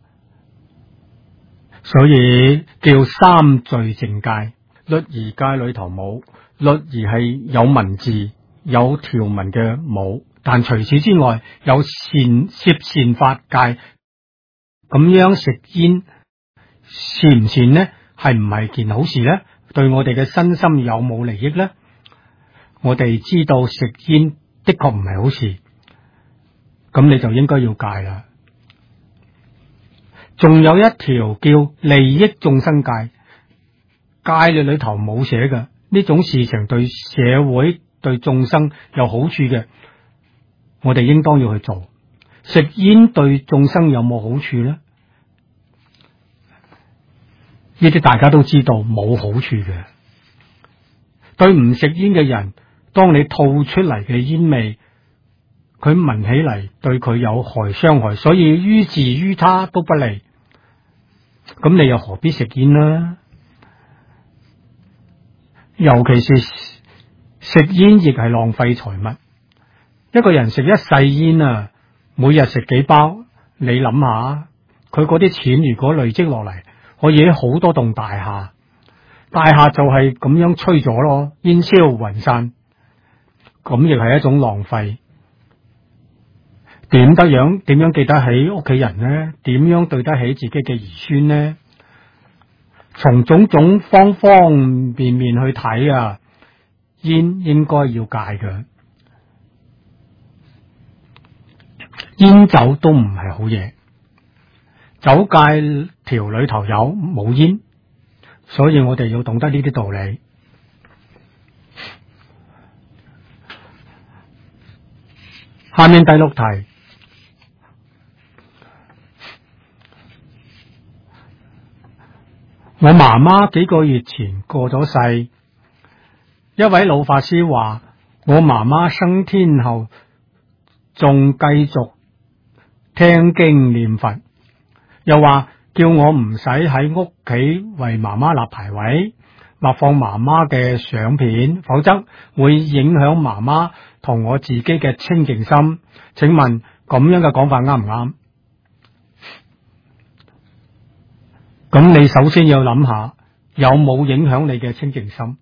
所以叫三聚淨戒。律儀戒裏頭冇，律儀係有文字有條文嘅冇，但除此之外有攝善法戒。咁樣食煙善唔善呢？係唔係件好事呢？對我哋嘅身心有冇利益呢？我哋知道食煙的確唔係好事，咁你就應該要戒啦。仲有一條叫利益眾生戒，戒律裏頭冇寫嘅，呢種事情對社會對眾生有好處嘅，我哋應當要去做。食煙對眾生有冇好處呢？呢啲大家都知道冇好處嘅。對唔食煙嘅人，當你吐出嚟嘅煙味，佢聞起嚟對佢有害傷害，所以於自於他都不利。咁你又何必食煙呢？尤其是食煙亦係浪費財物。一個人食一世煙啊，每日食幾包，你諗下，佢嗰啲錢如果累積落嚟，可以起好多棟大廈，大廈就係咁樣吹咗咯，煙消雲散，咁亦係一種浪費。 點樣記得起屋企人呢？點樣對得起自己嘅兒孫呢？從種種方方面面去睇啊，煙應該要戒嘅，煙酒都唔係好嘢。酒界條裏頭有冇煙，所以我哋要懂得呢啲道理。下面第六題，我媽媽幾個月前過咗世，一位老法師話我媽媽升天後仲繼續聽經念佛，又話叫我唔使喺屋企為媽媽立牌位或放媽媽嘅相片，否則會影響媽媽同我自己嘅清淨心。請問咁樣嘅講法啱唔啱？咁你首先要諗下，有冇影響你嘅清淨心？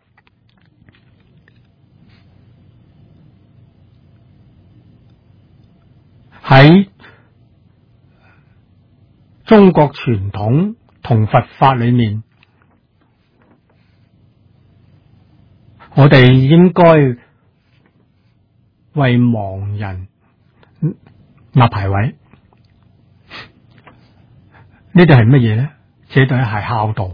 喺中國傳統同佛法裏面，我哋應該為亡人立牌位。呢啲係乜嘢呢？這對係孝道，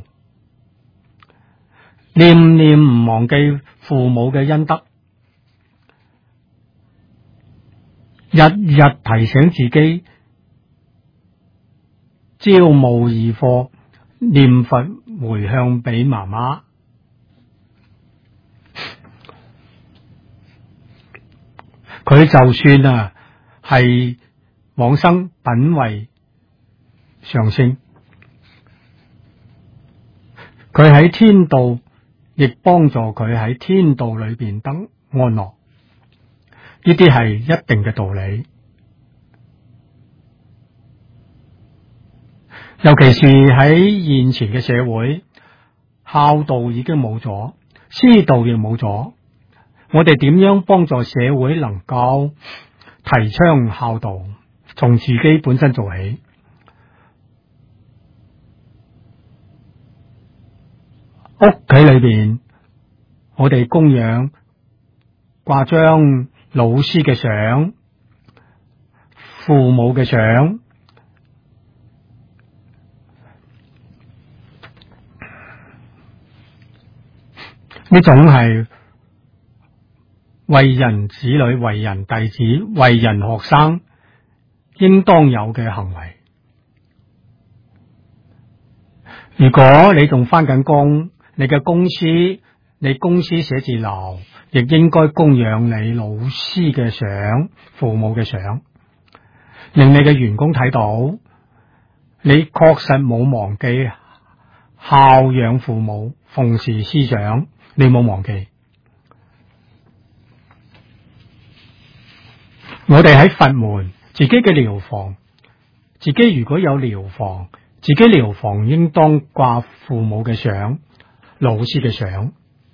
念念唔忘記父母嘅恩德，日日提醒自己朝暮二課念佛回向俾媽媽。佢就算係往生品位上升，佢喺天道亦幫助佢喺天道裏邊得安樂，呢啲係一定嘅道理。尤其是喺現前嘅社會，孝道已經冇咗，師道亦冇咗，我哋點樣幫助社會能夠提倡孝道？從自己本身做起。屋企裏邊，我哋供養掛張老師嘅相、父母嘅相，呢種係為人子女、為人弟子、為人學生應當有嘅行為。如果你仲返緊工，你嘅公司、你公司寫字樓亦應該供養你老師嘅相、父母嘅相，令你嘅員工睇到你確實冇忘記孝養父母、奉事師長，你冇忘記。我哋喺佛門自己嘅寮房，自己如果有寮房，自己寮房應當掛父母嘅相、老師嘅相。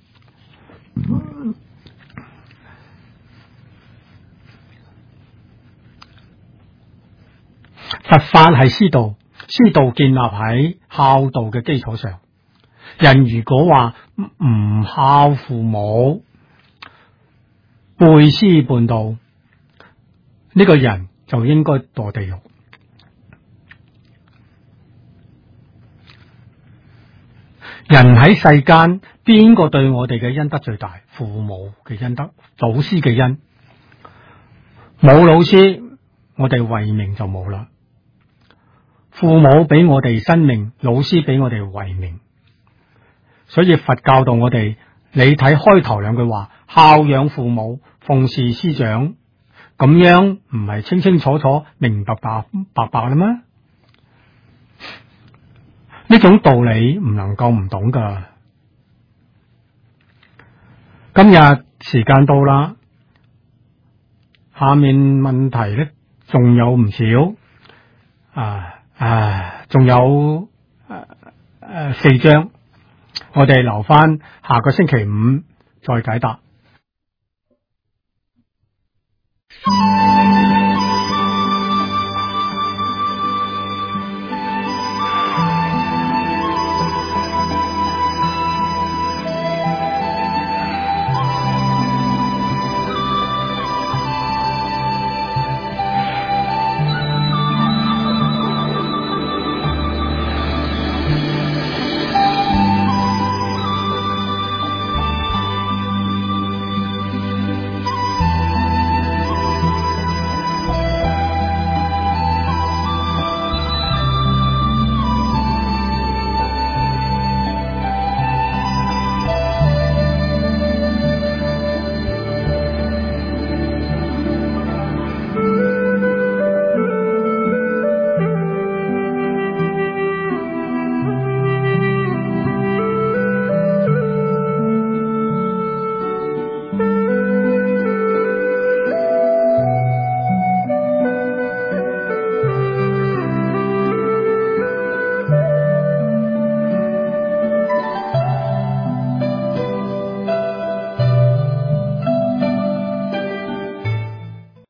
佛法係師道，師道建立喺孝道嘅基礎上。人如果話唔孝父母、背師叛道，呢個人就應該墮地獄。人喺世間，邊個對我哋嘅恩德最大？父母嘅恩德，老師嘅恩。冇老師，我哋慧命就冇啦。父母俾我哋生命，老師俾我哋慧命。所以佛教導我哋，你睇開頭兩句話，孝養父母，奉事師長，咁樣唔係清清楚楚、明白白啦咩？呢種道理唔能夠唔懂噶。今日時間到啦，下面問題咧仲有唔少，仲有4章，我哋留翻下個星期5再解答。